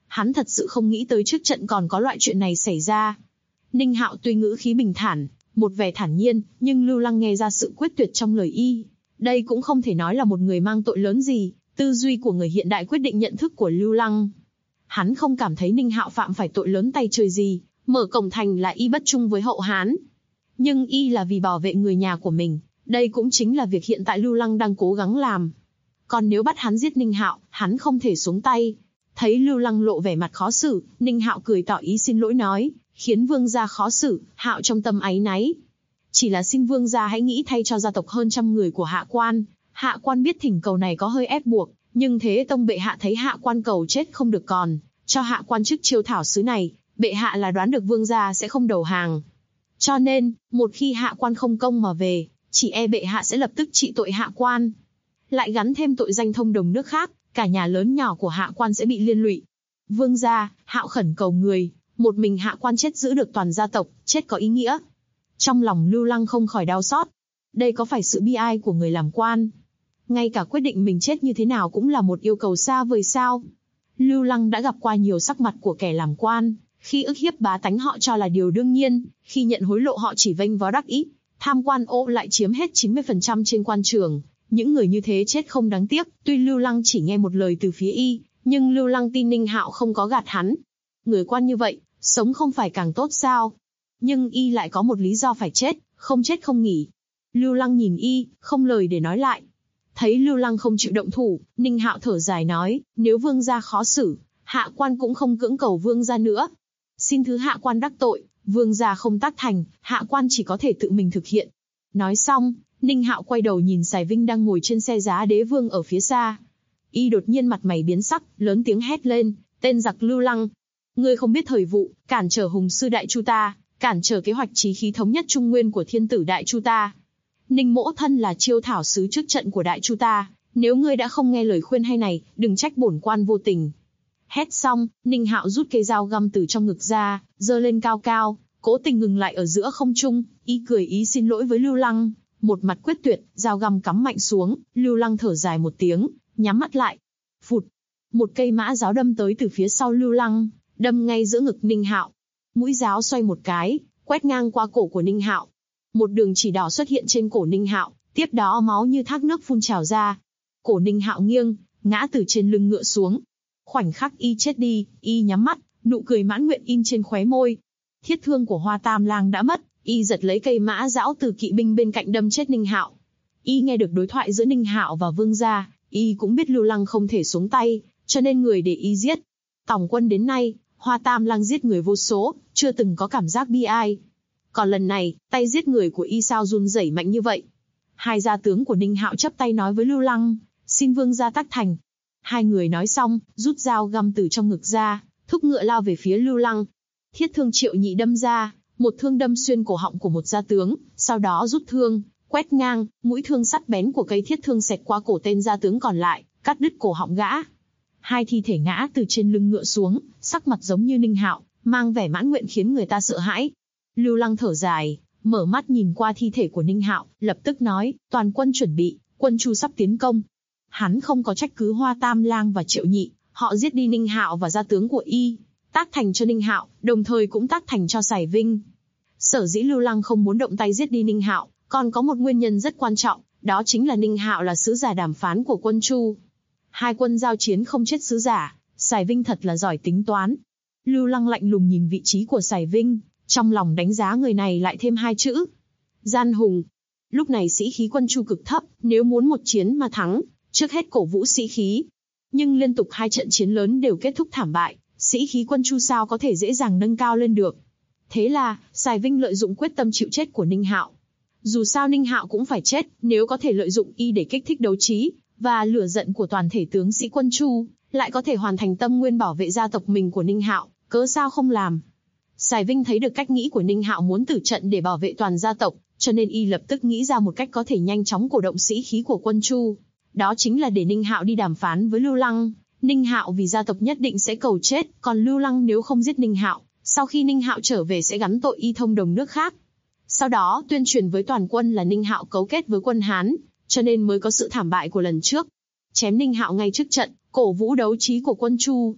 Hắn thật sự không nghĩ tới trước trận còn có loại chuyện này xảy ra. Ninh Hạo tuy ngữ khí bình thản, một vẻ thản nhiên, nhưng Lưu Lăng nghe ra sự quyết tuyệt trong lời y. Đây cũng không thể nói là một người mang tội lớn gì, tư duy của người hiện đại quyết định nhận thức của Lưu Lăng. Hắn không cảm thấy Ninh Hạo phạm phải tội lớn tay trời gì, mở cổng thành là y bất trung với hậu Hán. Nhưng y là vì bảo vệ người nhà của mình, đây cũng chính là việc hiện tại Lưu Lăng đang cố gắng làm. Còn nếu bắt hắn giết Ninh Hạo, hắn không thể xuống tay. Thấy Lưu Lăng lộ vẻ mặt khó xử, Ninh Hạo cười tỏ ý xin lỗi nói, khiến vương gia khó xử, Hạo trong tâm áy náy. Chỉ là xin vương gia hãy nghĩ thay cho gia tộc hơn 100 người của Hạ Quan. Hạ Quan biết thỉnh cầu này có hơi ép buộc, nhưng Thế Tông bệ hạ thấy Hạ Quan cầu chết không được còn, cho Hạ Quan chức chiêu thảo sứ này, bệ hạ là đoán được vương gia sẽ không đầu hàng. Cho nên, một khi Hạ Quan không công mà về, chỉ e bệ hạ sẽ lập tức trị tội Hạ Quan. Lại gắn thêm tội danh thông đồng nước khác, cả nhà lớn nhỏ của Hạ Quan sẽ bị liên lụy. Vương gia, Hạo khẩn cầu người, một mình Hạ Quan chết giữ được toàn gia tộc, chết có ý nghĩa. Trong lòng Lưu Lăng không khỏi đau xót. Đây có phải sự bi ai của người làm quan? Ngay cả quyết định mình chết như thế nào cũng là một yêu cầu xa vời sao? Lưu Lăng đã gặp qua nhiều sắc mặt của kẻ làm quan, khi ức hiếp bá tánh họ cho là điều đương nhiên, khi nhận hối lộ họ chỉ vênh váo đắc ý, tham quan ô lại chiếm hết 90% trên quan trường. Những người như thế chết không đáng tiếc. Tuy Lưu Lăng chỉ nghe một lời từ phía y, nhưng Lưu Lăng tin Ninh Hạo không có gạt hắn. Người quan như vậy, sống không phải càng tốt sao? Nhưng y lại có một lý do phải chết không nghỉ. Lưu Lăng nhìn y, không lời để nói lại. Thấy Lưu Lăng không chịu động thủ, Ninh Hạo thở dài nói, nếu vương gia khó xử, Hạ Quan cũng không cưỡng cầu vương gia nữa. Xin thứ Hạ Quan đắc tội, vương gia không tác thành, Hạ Quan chỉ có thể tự mình thực hiện. Nói xong, Ninh Hạo quay đầu nhìn Sài Vinh đang ngồi trên xe giá đế vương ở phía xa. Y đột nhiên mặt mày biến sắc, lớn tiếng hét lên, tên giặc Lưu Lăng. Ngươi không biết thời vụ, cản trở hùng sư Đại Chu ta, cản trở kế hoạch chí khí thống nhất Trung Nguyên của thiên tử Đại Chu ta. Ninh mỗ thân là chiêu thảo sứ trước trận của Đại Chu ta, nếu ngươi đã không nghe lời khuyên hay này, đừng trách bổn quan vô tình. Hét xong, Ninh Hạo rút cây dao găm từ trong ngực ra, giơ lên cao cao, cố tình ngừng lại ở giữa không trung, y cười ý xin lỗi với Lưu Lăng. Một mặt quyết tuyệt, dao găm cắm mạnh xuống, Lưu Lăng thở dài một tiếng, nhắm mắt lại. Phụt, một cây mã giáo đâm tới từ phía sau Lưu Lăng, đâm ngay giữa ngực Ninh Hạo. Mũi giáo xoay một cái, quét ngang qua cổ của Ninh Hạo. Một đường chỉ đỏ xuất hiện trên cổ Ninh Hạo, tiếp đó máu như thác nước phun trào ra. Cổ Ninh Hạo nghiêng, ngã từ trên lưng ngựa xuống. Khoảnh khắc y chết đi, y nhắm mắt, nụ cười mãn nguyện in trên khóe môi. Thiết thương của Hoa Tam Lang đã mất, y giật lấy cây mã dão từ kỵ binh bên cạnh đâm chết Ninh Hạo. Y nghe được đối thoại giữa Ninh Hạo và vương gia, y cũng biết Lưu Lăng không thể xuống tay, cho nên người để y giết. Tòng quân đến nay, Hoa Tam Lang giết người vô số, chưa từng có cảm giác bi ai. Còn lần này, tay giết người của y sao run rẩy mạnh như vậy? Hai gia tướng của Ninh Hạo chắp tay nói với Lưu Lăng, xin vương gia tác thành. Hai người nói xong, rút dao găm từ trong ngực ra, thúc ngựa lao về phía Lưu Lăng. Thiết thương Triệu Nhị đâm ra, một thương đâm xuyên cổ họng của một gia tướng, sau đó rút thương, quét ngang, mũi thương sắc bén của cây thiết thương xẹt qua cổ tên gia tướng còn lại, cắt đứt cổ họng gã. Hai thi thể ngã từ trên lưng ngựa xuống, sắc mặt giống như Ninh Hạo, mang vẻ mãn nguyện khiến người ta sợ hãi. Lưu Lăng thở dài, mở mắt nhìn qua thi thể của Ninh Hạo, lập tức nói, toàn quân chuẩn bị, quân Chu sắp tiến công. Hắn không có trách cứ Hoa Tam Lang và Triệu Nhị, họ giết đi Ninh Hạo và gia tướng của y, tác thành cho Ninh Hạo, đồng thời cũng tác thành cho Sài Vinh. Sở dĩ Lưu Lăng không muốn động tay giết đi Ninh Hạo, còn có một nguyên nhân rất quan trọng, đó chính là Ninh Hạo là sứ giả đàm phán của quân Chu. Hai quân giao chiến không chết sứ giả, Sài Vinh thật là giỏi tính toán. Lưu Lăng lạnh lùng nhìn vị trí của Sài Vinh, trong lòng đánh giá người này lại thêm hai chữ: gian hùng. Lúc này sĩ khí quân Chu cực thấp, nếu muốn một chiến mà thắng, trước hết cổ vũ sĩ khí. Nhưng liên tục hai trận chiến lớn đều kết thúc thảm bại, sĩ khí quân Chu sao có thể dễ dàng nâng cao lên được. Thế là, Sài Vinh lợi dụng quyết tâm chịu chết của Ninh Hạo. Dù sao Ninh Hạo cũng phải chết, nếu có thể lợi dụng y để kích thích đấu trí, và lửa giận của toàn thể tướng sĩ quân Chu, lại có thể hoàn thành tâm nguyên bảo vệ gia tộc mình của Ninh Hạo, cớ sao không làm. Sài Vinh thấy được cách nghĩ của Ninh Hạo muốn tử trận để bảo vệ toàn gia tộc, cho nên y lập tức nghĩ ra một cách có thể nhanh chóng cổ động sĩ khí của quân Chu. Đó chính là để Ninh Hạo đi đàm phán với Lưu Lăng. Ninh Hạo vì gia tộc nhất định sẽ cầu chết, còn Lưu Lăng nếu không giết Ninh Hạo, sau khi Ninh Hạo trở về sẽ gắn tội y thông đồng nước khác. Sau đó tuyên truyền với toàn quân là Ninh Hạo cấu kết với quân Hán, cho nên mới có sự thảm bại của lần trước. Chém Ninh Hạo ngay trước trận, cổ vũ đấu trí của quân Chu.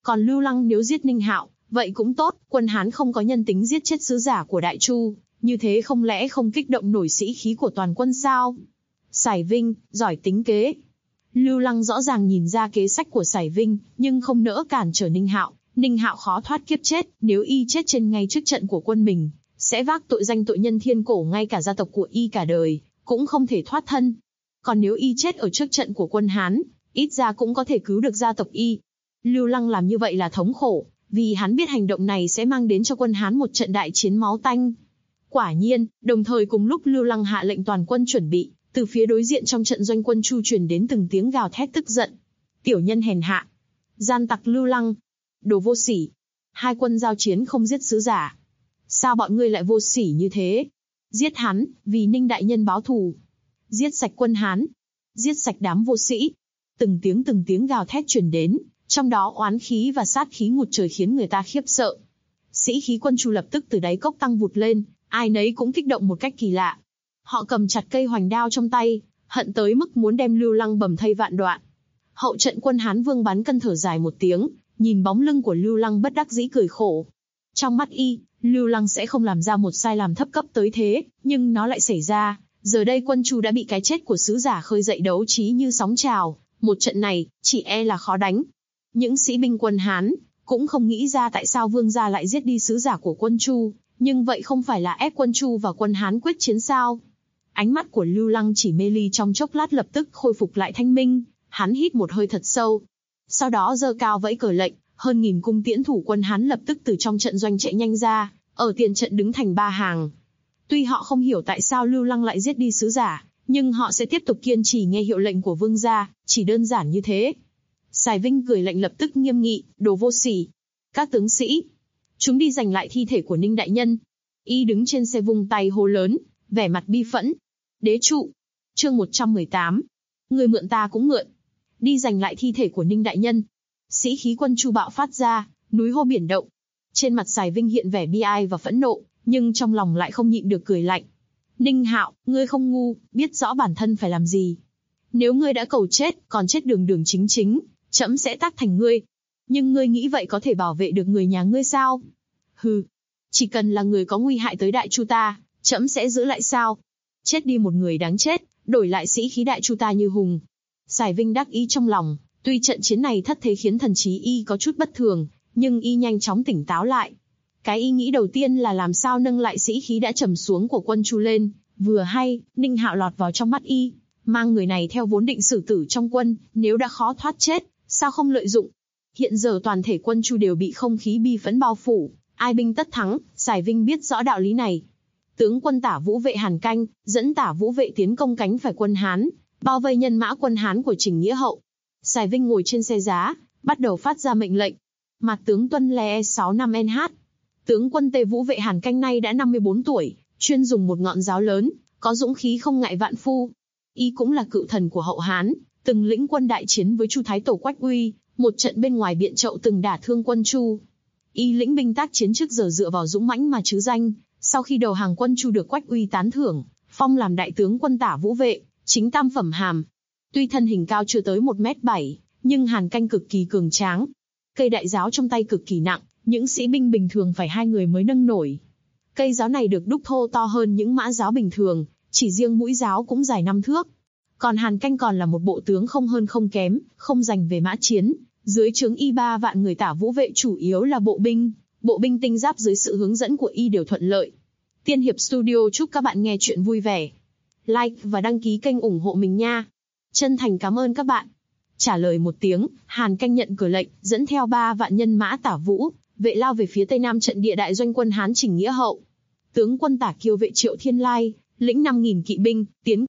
Còn Lưu Lăng nếu giết Ninh Hạo, vậy cũng tốt, quân Hán không có nhân tính giết chết sứ giả của Đại Chu, như thế không lẽ không kích động nổi sĩ khí của toàn quân sao? Sải Vinh, giỏi tính kế. Lưu Lăng rõ ràng nhìn ra kế sách của Sải Vinh, nhưng không nỡ cản trở Ninh Hạo. Ninh Hạo khó thoát kiếp chết, nếu y chết trên ngay trước trận của quân mình, sẽ vác tội danh tội nhân thiên cổ, ngay cả gia tộc của y cả đời cũng không thể thoát thân. Còn nếu y chết ở trước trận của quân Hán, ít ra cũng có thể cứu được gia tộc y. Lưu Lăng làm như vậy là thống khổ, vì hắn biết hành động này sẽ mang đến cho quân Hán một trận đại chiến máu tanh. Quả nhiên, đồng thời cùng lúc Lưu Lăng hạ lệnh toàn quân chuẩn bị, từ phía đối diện trong trận doanh quân Chu truyền đến từng tiếng gào thét tức giận. Tiểu nhân hèn hạ, gian tặc Lưu Lăng, đồ vô sỉ, hai quân giao chiến không giết sứ giả. Sao bọn ngươi lại vô sỉ như thế? Giết hắn, vì Ninh đại nhân báo thù. Giết sạch quân Hán, giết sạch đám vô sĩ. Từng tiếng gào thét truyền đến, trong đó oán khí và sát khí ngút trời khiến người ta khiếp sợ. Sĩ khí quân Chu lập tức từ đáy cốc tăng vụt lên, ai nấy cũng kích động một cách kỳ lạ. Họ cầm chặt cây hoành đao trong tay, hận tới mức muốn đem Lưu Lăng bầm thây vạn đoạn. Hậu trận quân Hán Vương Bán Cân thở dài một tiếng, nhìn bóng lưng của Lưu Lăng bất đắc dĩ cười khổ. Trong mắt y, Lưu Lăng sẽ không làm ra một sai lầm thấp cấp tới thế, nhưng nó lại xảy ra. Giờ đây quân Chu đã bị cái chết của sứ giả khơi dậy đấu trí như sóng trào, một trận này, chỉ e là khó đánh. Những sĩ binh quân Hán cũng không nghĩ ra tại sao vương gia lại giết đi sứ giả của quân Chu, nhưng vậy không phải là ép quân Chu và quân Hán quyết chiến sao? Ánh mắt của Lưu Lăng chỉ mê ly trong chốc lát lập tức khôi phục lại thanh minh, hắn hít một hơi thật sâu. Sau đó giơ cao vẫy cờ lệnh, hơn 1000 cung tiễn thủ quân Hán lập tức từ trong trận doanh chạy nhanh ra, ở tiền trận đứng thành 3 hàng. Tuy họ không hiểu tại sao Lưu Lăng lại giết đi sứ giả, nhưng họ sẽ tiếp tục kiên trì nghe hiệu lệnh của vương gia, chỉ đơn giản như thế. Sải Vinh cười lệnh lập tức nghiêm nghị, đồ vô sỉ. Các tướng sĩ, chúng đi giành lại thi thể của Ninh đại nhân. Y đứng trên xe vung tay hô lớn, vẻ mặt bi phẫn. Đế trụ. Chương 118. Người mượn ta cũng mượn. Đi giành lại thi thể của Ninh đại nhân. Sĩ khí quân Chu bạo phát ra, núi hô biển động. Trên mặt Sải Vinh hiện vẻ bi ai và phẫn nộ, nhưng trong lòng lại không nhịn được cười lạnh. Ninh Hạo, ngươi không ngu, biết rõ bản thân phải làm gì. Nếu ngươi đã cầu chết, còn chết đường đường chính chính, trẫm sẽ tác thành ngươi. Nhưng ngươi nghĩ vậy có thể bảo vệ được người nhà ngươi sao? Hừ, chỉ cần là người có nguy hại tới Đại Chu ta, trẫm sẽ giữ lại sao? Chết đi một người đáng chết, đổi lại sĩ khí Đại Chu ta như hùng. Sải Vinh đắc ý trong lòng, tuy trận chiến này thất thế khiến thần trí y có chút bất thường, nhưng y nhanh chóng tỉnh táo lại. Cái y nghĩ đầu tiên là làm sao nâng lại sĩ khí đã trầm xuống của quân Chu lên. Vừa hay, Ninh Hạo lọt vào trong mắt y, mang người này theo vốn định xử tử trong quân, nếu đã khó thoát chết, sao không lợi dụng? Hiện giờ toàn thể quân Chu đều bị không khí bi phẫn bao phủ, ai binh tất thắng, Sải Vinh biết rõ đạo lý này. Tướng quân Tả Vũ vệ Hàn Canh dẫn Tả Vũ vệ tiến công cánh phải quân Hán, bao vây nhân mã quân Hán của Trình Nghĩa Hậu. Sải Vinh ngồi trên xe giá, bắt đầu phát ra mệnh lệnh. Mặt tướng tuân le 65 NH. Tướng quân Tề Vũ vệ Hàn Canh nay đã 54 tuổi, chuyên dùng một ngọn giáo lớn, có dũng khí không ngại vạn phu. Y cũng là cựu thần của hậu Hán, từng lĩnh quân đại chiến với Chu Thái Tổ Quách Uy, một trận bên ngoài Biện Chậu từng đả thương quân Chu. Y lĩnh binh tác chiến trước giờ dựa vào dũng mãnh mà trứ danh, sau khi đầu hàng quân Chu được Quách Uy tán thưởng, phong làm đại tướng quân Tả Vũ vệ, chính tam phẩm hàm. Tuy thân hình cao chưa tới 1m7, nhưng Hàn Canh cực kỳ cường tráng. Cây đại giáo trong tay cực kỳ nặng, những sĩ binh bình thường phải 2 người mới nâng nổi. Cây giáo này được đúc thô to hơn những mã giáo bình thường, chỉ riêng mũi giáo cũng dài 5 thước. Còn Hàn Canh còn là một bộ tướng không hơn không kém, không dành về mã chiến. Dưới trướng y 3 vạn người Tả Vũ vệ chủ yếu là bộ binh tinh giáp dưới sự hướng dẫn của y đều thuận lợi. Tiên Hiệp Studio chúc các bạn nghe chuyện vui vẻ. Like và đăng ký kênh ủng hộ mình nha. Chân thành cảm ơn các bạn. Trả lời một tiếng, Hàn Canh nhận cờ lệnh, dẫn theo 3 vạn nhân mã Tả Vũ vệ lao về phía tây nam trận địa đại doanh quân Hán Trình Nghĩa Hậu. Tướng quân Tả Kiêu vệ Triệu Thiên Lai lĩnh 5.000 kỵ binh tiến.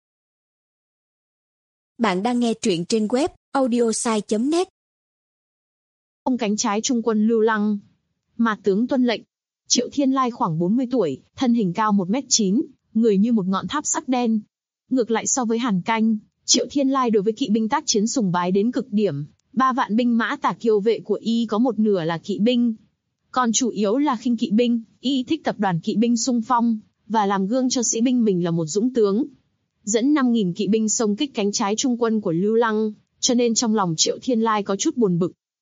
Bạn đang nghe truyện trên web audiosai.net.
Ông cánh trái trung quân Lưu Lăng. Mà tướng tuân lệnh. Triệu Thiên Lai khoảng 40 tuổi, thân hình cao 1m9, người như một ngọn tháp sắc đen. Ngược lại so với Hàn Canh, Triệu Thiên Lai đối với kỵ binh tác chiến sùng bái đến cực điểm. 3 vạn binh mã Tả Kiêu vệ của y có một nửa là kỵ binh, còn chủ yếu là khinh kỵ binh. Y thích tập đoàn kỵ binh xung phong, và làm gương cho sĩ binh mình là một dũng tướng. Dẫn 5.000 kỵ binh xông kích cánh trái trung quân của Lưu Lăng, cho nên trong lòng Triệu Thiên Lai có chút buồn bực.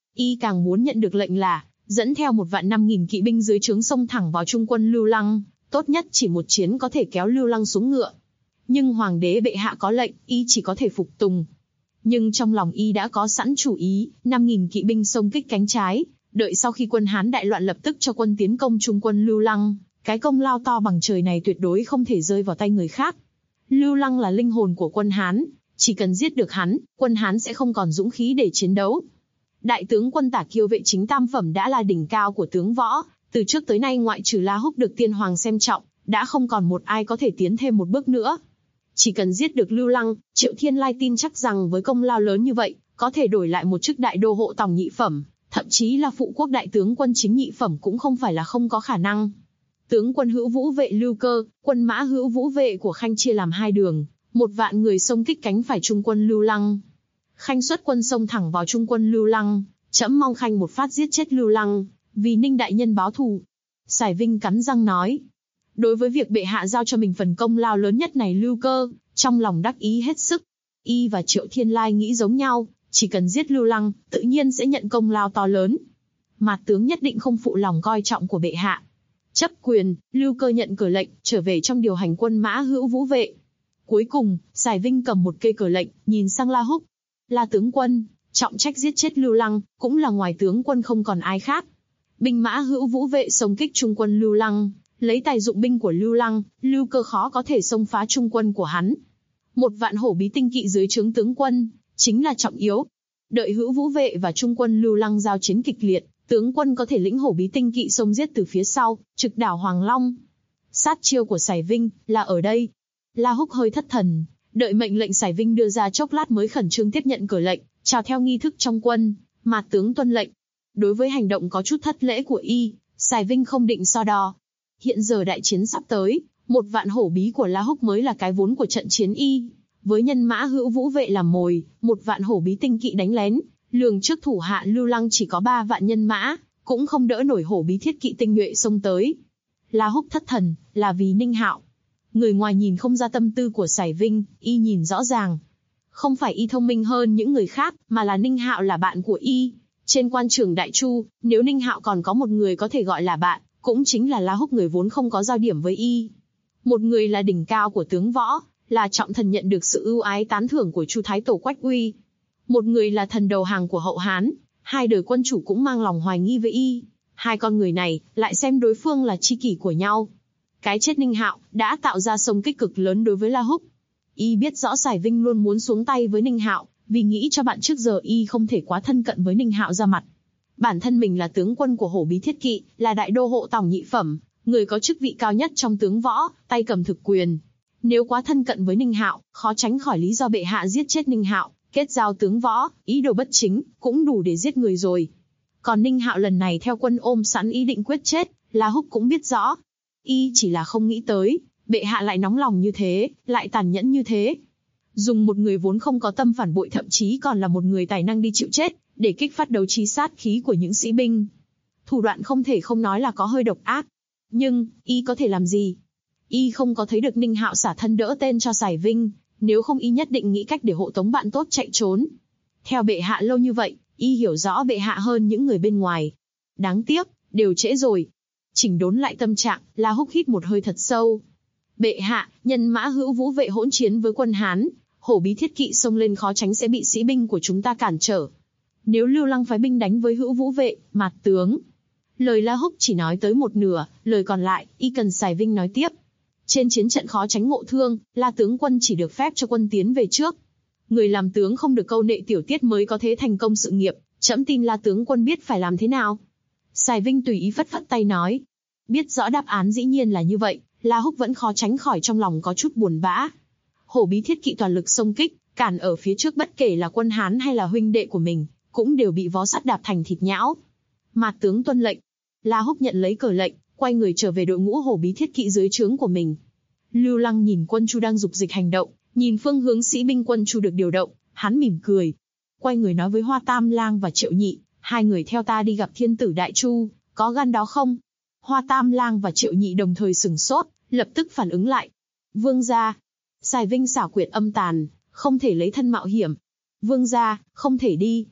Y càng muốn nhận được lệnh là dẫn theo 1.500.000 kỵ binh dưới trướng xông thẳng vào trung quân Lưu Lăng, tốt nhất chỉ một chiến có thể kéo Lưu Lăng xuống ngựa. Nhưng hoàng đế bệ hạ có lệnh, Y chỉ có thể phục tùng. Nhưng trong lòng Y đã có sẵn chủ ý, 5.000 kỵ binh xông kích cánh trái, đợi sau khi quân Hán đại loạn lập tức cho quân tiến công trung quân Lưu Lăng. Cái công lao to bằng trời này tuyệt đối không thể rơi vào tay người khác. Lưu Lăng là linh hồn của quân Hán, chỉ cần giết được hắn, quân Hán sẽ không còn dũng khí để chiến đấu. Đại tướng quân Tả Kiêu vệ chính tam phẩm đã là đỉnh cao của tướng võ, từ trước tới nay ngoại trừ La Húc được tiên hoàng xem trọng, đã không còn một ai có thể tiến thêm một bước nữa. Chỉ cần giết được Lưu Lăng, Triệu Thiên Lai tin chắc rằng với công lao lớn như vậy, có thể đổi lại một chức đại đô hộ tòng nhị phẩm, thậm chí là phụ quốc đại tướng quân chính nhị phẩm cũng không phải là không có khả năng. Tướng quân Hữu Vũ vệ Lưu Cơ, quân mã Hữu Vũ vệ của Khanh chia làm hai đường, 1.000.000 người xông kích cánh phải trung quân Lưu Lăng. Khanh xuất quân xông thẳng vào trung quân Lưu Lăng, trẫm mong Khanh một phát giết chết Lưu Lăng, vì Ninh đại nhân báo thù. Sải Vinh cắn răng nói. Đối với việc bệ hạ giao cho mình phần công lao lớn nhất này, Lưu Cơ trong lòng đắc ý hết sức. Y và Triệu Thiên Lai nghĩ giống nhau, chỉ cần giết Lưu Lăng, tự nhiên sẽ nhận công lao to lớn. Mạt tướng nhất định không phụ lòng coi trọng của bệ hạ. Chấp quyền, Lưu Cơ nhận cờ lệnh, trở về trong điều hành quân mã Hữu Vũ vệ. Cuối cùng, Sải Vinh cầm một cây cờ lệnh, nhìn sang La Húc. La tướng quân, trọng trách giết chết Lưu Lăng, cũng là ngoài tướng quân không còn ai khác. Binh mã Hữu Vũ vệ xông kích trung quân Lưu Lăng, lấy tài dụng binh của Lưu Lăng, Lưu Cơ khó có thể xông phá trung quân của hắn. 1.000.000 hổ bí tinh kỵ dưới trướng tướng quân, chính là trọng yếu. Đợi Hữu Vũ vệ và trung quân Lưu Lăng giao chiến kịch liệt, tướng quân có thể lĩnh hổ bí tinh kỵ xông giết từ phía sau, trực đảo Hoàng Long. Sát chiêu của Sải Vinh là ở đây. La Húc hơi thất thần, đợi mệnh lệnh Sải Vinh đưa ra chốc lát mới khẩn trương tiếp nhận cờ lệnh, chào theo nghi thức trong quân, Mạt tướng tuân lệnh. Đối với hành động có chút thất lễ của Y, Sải Vinh không định so đo. Hiện giờ đại chiến sắp tới, 1.000.000 hổ bí của La Húc mới là cái vốn của trận chiến Y. Với nhân mã Hữu Vũ vệ làm mồi, 1.000.000 hổ bí tinh kỵ đánh lén, lường trước thủ hạ Lưu Lăng chỉ có 3 vạn nhân mã, cũng không đỡ nổi hổ bí thiết kỵ tinh nhuệ xông tới. La Húc thất thần, là vì Ninh Hạo. Người ngoài nhìn không ra tâm tư của Sải Vinh, Y nhìn rõ ràng. Không phải Y thông minh hơn những người khác, mà là Ninh Hạo là bạn của Y. Trên quan trường Đại Chu, nếu Ninh Hạo còn có một người có thể gọi là bạn, cũng chính là La Húc, người vốn không có giao điểm với Y. Một người là đỉnh cao của tướng võ, là trọng thần nhận được sự ưu ái tán thưởng của Chu Thái Tổ Quách Uy. Một người là thần đầu hàng của hậu Hán, hai đời quân chủ cũng mang lòng hoài nghi với Y. Hai con người này lại xem đối phương là tri kỷ của nhau. Cái chết Ninh Hạo đã tạo ra xung kích cực lớn đối với La Húc. Y biết rõ Sải Vinh luôn muốn xuống tay với Ninh Hạo, vì nghĩ cho bạn trước giờ Y không thể quá thân cận với Ninh Hạo ra mặt. Bản thân mình là tướng quân của hổ bí thiết kỵ, là đại đô hộ tòng nhị phẩm, người có chức vị cao nhất trong tướng võ, tay cầm thực quyền. Nếu quá thân cận với Ninh Hạo, khó tránh khỏi lý do bệ hạ giết chết Ninh Hạo, kết giao tướng võ, ý đồ bất chính, cũng đủ để giết người rồi. Còn Ninh Hạo lần này theo quân ôm sẵn ý định quyết chết, La Húc cũng biết rõ. Y chỉ là không nghĩ tới, bệ hạ lại nóng lòng như thế, lại tàn nhẫn như thế. Dùng một người vốn không có tâm phản bội, thậm chí còn là một người tài năng đi chịu chết, để kích phát đấu trí sát khí của những sĩ binh. Thủ đoạn không thể không nói là có hơi độc ác. Nhưng, Y có thể làm gì? Y không có thấy được Ninh Hạo xả thân đỡ tên cho Sải Vinh, nếu không Y nhất định nghĩ cách để hộ tống bạn tốt chạy trốn. Theo bệ hạ lâu như vậy, Y hiểu rõ bệ hạ hơn những người bên ngoài. Đáng tiếc, đều trễ rồi. Chỉnh đốn lại tâm trạng, La Húc hít một hơi thật sâu. Bệ hạ, nhân mã Hữu Vũ vệ hỗn chiến với quân Hán, hổ bí thiết kỵ xông lên khó tránh sẽ bị sĩ binh của chúng ta cản trở. Nếu Lưu Lăng phái binh đánh với Hữu Vũ vệ, Mạt tướng. Lời La Húc chỉ nói tới một nửa, lời còn lại, Y cần Sải Vinh nói tiếp. Trên chiến trận khó tránh ngộ thương, La tướng quân chỉ được phép cho quân tiến về trước. Người làm tướng không được câu nệ tiểu tiết mới có thể thành công sự nghiệp, trẫm tin La tướng quân biết phải làm thế nào. Sải Vinh tùy ý phất phất tay nói. Biết rõ đáp án dĩ nhiên là như vậy, La Húc vẫn khó tránh khỏi trong lòng có chút buồn bã. Hổ bí thiết kỵ toàn lực xông kích, cản ở phía trước, bất kể là quân Hán hay là huynh đệ của mình, cũng đều bị vó sắt đạp thành thịt nhão. Mạt tướng tuân lệnh. La Húc nhận lấy cờ lệnh, quay người trở về đội ngũ hổ bí thiết kỵ dưới trướng của mình. Lưu Lăng nhìn quân Chu đang dục dịch hành động, nhìn phương hướng sĩ binh quân Chu được điều động, hắn mỉm cười. Quay người nói với Hoa Tam Lang và Triệu Nhị, hai người theo ta đi gặp thiên tử Đại Chu, có gan đó không? Hoa Tam Lang và Triệu Nhị đồng thời sửng sốt, lập tức phản ứng lại. Vương gia. Sải Vinh xảo quyệt âm tàn, không thể lấy thân mạo hiểm. Vương gia, không thể đi.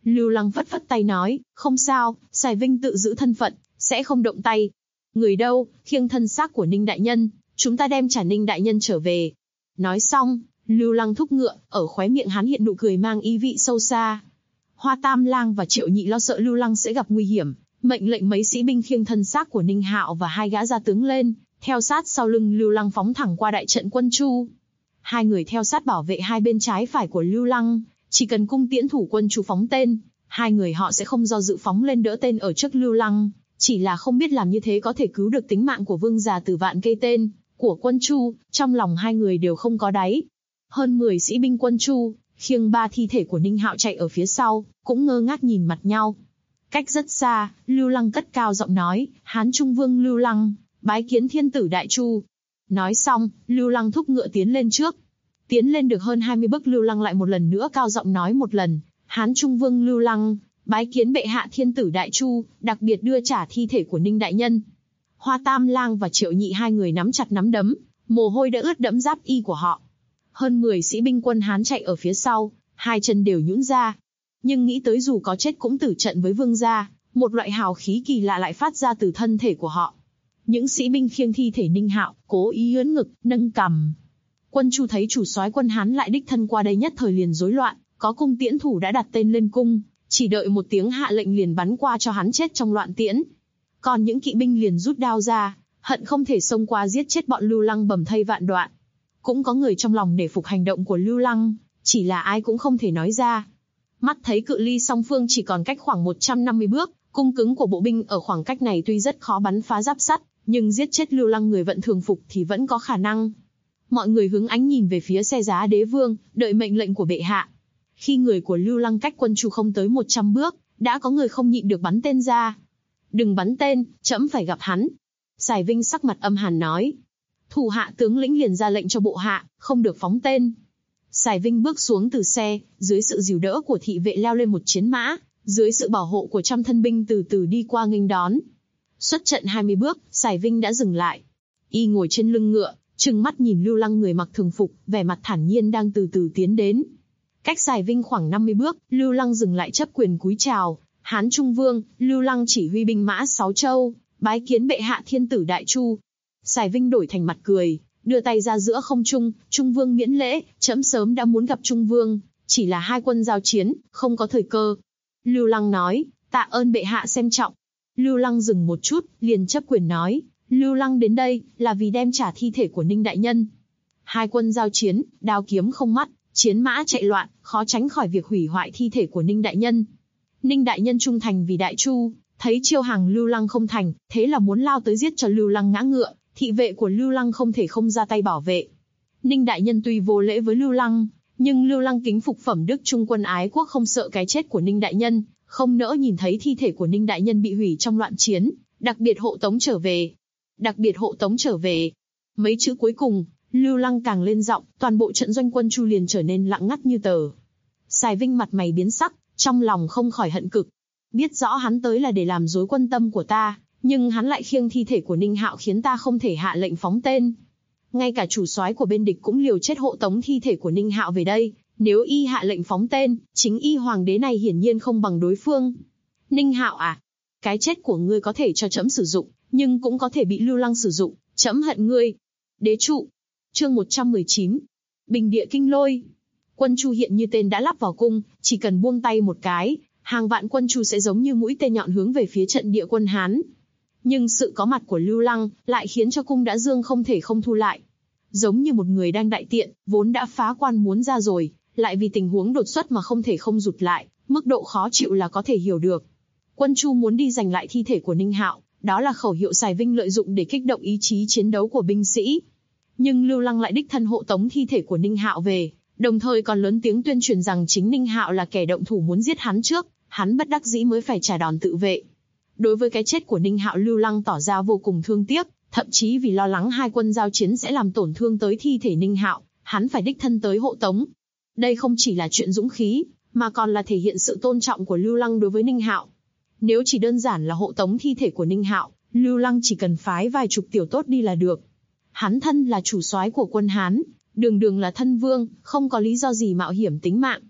Lưu Lăng phất phất tay nói, không sao, Sài Vinh tự giữ thân phận, sẽ không động tay. Người đâu, khiêng thân xác của Ninh đại nhân, chúng ta đem trả Ninh đại nhân trở về. Nói xong, Lưu Lăng thúc ngựa, ở khóe miệng hắn hiện nụ cười mang ý vị sâu xa. Hoa Tam Lang và Triệu Nhị lo sợ Lưu Lăng sẽ gặp nguy hiểm, mệnh lệnh mấy sĩ binh khiêng thân xác của Ninh Hạo và hai gã gia tướng lên, theo sát sau lưng Lưu Lăng phóng thẳng qua đại trận quân Chu. Hai người theo sát bảo vệ hai bên trái phải của Lưu Lăng, chỉ cần cung tiễn thủ quân Chu phóng tên, hai người họ sẽ không do dự phóng lên đỡ tên ở trước Lưu Lăng, chỉ là không biết làm như thế có thể cứu được tính mạng của vương già từ vạn cây tên của quân Chu, trong lòng hai người đều không có đáy. Hơn 10 sĩ binh quân Chu, khiêng 3 thi thể của Ninh Hạo chạy ở phía sau, cũng ngơ ngác nhìn mặt nhau. Cách rất xa, Lưu Lăng cất cao giọng nói, Hán Trung Vương Lưu Lăng, bái kiến thiên tử Đại Chu. Nói xong, Lưu Lăng thúc ngựa tiến lên trước. Tiến lên được hơn 20 bước, Lưu Lăng lại một lần nữa cao giọng nói một lần, Hán Trung Vương Lưu Lăng, bái kiến bệ hạ thiên tử Đại Chu, đặc biệt đưa trả thi thể của Ninh đại nhân. Hoa Tam Lang và Triệu Nhị hai người nắm chặt nắm đấm, mồ hôi đã ướt đẫm giáp y của họ. Hơn 10 sĩ binh quân Hán chạy ở phía sau, hai chân đều nhũn ra. Nhưng nghĩ tới dù có chết cũng tử trận với vương gia, một loại hào khí kỳ lạ lại phát ra từ thân thể của họ. Những sĩ binh khiêng thi thể Ninh Hạo, cố ý ưỡn ngực, nâng cằm. Quân Chu thấy chủ soái quân Hán lại đích thân qua đây nhất thời liền rối loạn, có cung tiễn thủ đã đặt tên lên cung, chỉ đợi một tiếng hạ lệnh liền bắn qua cho hắn chết trong loạn tiễn. Còn những kỵ binh liền rút đao ra, hận không thể xông qua giết chết bọn Lưu Lăng bầm thây vạn đoạn. Cũng có người trong lòng nể phục hành động của Lưu Lăng, chỉ là ai cũng không thể nói ra. Mắt thấy cự ly song phương chỉ còn cách khoảng 150 bước, cung cứng của bộ binh ở khoảng cách này tuy rất khó bắn phá giáp sắt, nhưng giết chết Lưu Lăng người vận thường phục thì vẫn có khả năng. Mọi người hướng ánh nhìn về phía xe giá đế vương, đợi mệnh lệnh của bệ hạ. Khi người của Lưu Lăng cách quân Chu không tới 100 bước, đã có người không nhịn được bắn tên ra. Đừng bắn tên, trẫm phải gặp hắn. Sài Vinh sắc mặt âm hàn nói. Thủ hạ tướng lĩnh liền ra lệnh cho bộ hạ, không được phóng tên. Sài Vinh bước xuống từ xe, dưới sự dìu đỡ của thị vệ leo lên một chiến mã, dưới sự bảo hộ của trăm thân binh từ từ đi qua nghênh đón. Xuất trận 20 bước, Sài Vinh đã dừng lại. Y ngồi trên lưng ngựa, trừng mắt nhìn Lưu Lăng người mặc thường phục, vẻ mặt thản nhiên đang từ từ tiến đến. Cách Sài Vinh khoảng 50 bước, Lưu Lăng dừng lại chấp quyền cúi chào. Hán Trung Vương, Lưu Lăng chỉ huy binh mã 6 châu, bái kiến bệ hạ thiên tử Đại Chu. Sài Vinh đổi thành mặt cười, đưa tay ra giữa không trung, Trung Vương miễn lễ, trẫm sớm đã muốn gặp Trung Vương, chỉ là hai quân giao chiến, không có thời cơ. Lưu Lăng nói, tạ ơn bệ hạ xem trọng. Lưu Lăng dừng một chút, liền chấp quyền nói, Lưu Lăng đến đây, là vì đem trả thi thể của Ninh đại nhân. Hai quân giao chiến, đao kiếm không mắt, chiến mã chạy loạn, khó tránh khỏi việc hủy hoại thi thể của Ninh đại nhân. Ninh đại nhân trung thành vì Đại Chu, thấy chiêu hàng Lưu Lăng không thành, thế là muốn lao tới giết cho Lưu Lăng ngã ngựa, thị vệ của Lưu Lăng không thể không ra tay bảo vệ. Ninh đại nhân tuy vô lễ với Lưu Lăng, nhưng Lưu Lăng kính phục phẩm đức trung quân ái quốc, không sợ cái chết của Ninh đại nhân, không nỡ nhìn thấy thi thể của Ninh đại nhân bị hủy trong loạn chiến, đặc biệt hộ tống trở về. Đặc biệt hộ tống trở về. Mấy chữ cuối cùng, Lưu Lăng càng lên giọng, toàn bộ trận doanh quân Chu liền trở nên lặng ngắt như tờ. Sài Vinh mặt mày biến sắc, trong lòng không khỏi hận cực. Biết rõ hắn tới là để làm rối quân tâm của ta, nhưng hắn lại khiêng thi thể của Ninh Hạo khiến ta không thể hạ lệnh phóng tên. Ngay cả chủ soái của bên địch cũng liều chết hộ tống thi thể của Ninh Hạo về đây, nếu y hạ lệnh phóng tên, chính y hoàng đế này hiển nhiên không bằng đối phương. Ninh Hạo à, cái chết của ngươi có thể cho trẫm sử dụng, nhưng cũng có thể bị Lưu Lăng sử dụng, trẫm hận ngươi. Đế trụ. Chương 119. Bình địa kinh lôi. Quân Chu hiện như tên đã lắp vào cung, chỉ cần buông tay một cái, hàng vạn quân Chu sẽ giống như mũi tên nhọn hướng về phía trận địa quân Hán. Nhưng sự có mặt của Lưu Lăng lại khiến cho cung đã dương không thể không thu lại. Giống như một người đang đại tiện, vốn đã phá quan muốn ra rồi, lại vì tình huống đột xuất mà không thể không rụt lại, mức độ khó chịu là có thể hiểu được. Quân Chu muốn đi giành lại thi thể của Ninh Hạo, đó là khẩu hiệu Sài Vinh lợi dụng để kích động ý chí chiến đấu của binh sĩ. Nhưng Lưu Lăng lại đích thân hộ tống thi thể của Ninh Hạo về, đồng thời còn lớn tiếng tuyên truyền rằng chính Ninh Hạo là kẻ động thủ muốn giết hắn trước, hắn bất đắc dĩ mới phải trả đòn tự vệ. Đối với cái chết của Ninh Hạo, Lưu Lăng tỏ ra vô cùng thương tiếc, thậm chí vì lo lắng hai quân giao chiến sẽ làm tổn thương tới thi thể Ninh Hạo, hắn phải đích thân tới hộ tống. Đây không chỉ là chuyện dũng khí, mà còn là thể hiện sự tôn trọng của Lưu Lăng đối với Ninh Hạo. Nếu chỉ đơn giản là hộ tống thi thể của Ninh Hạo, Lưu Lăng chỉ cần phái vài chục tiểu tốt đi là được. Hắn thân là chủ soái của quân Hán, đường đường là thân vương, không có lý do gì mạo hiểm tính mạng.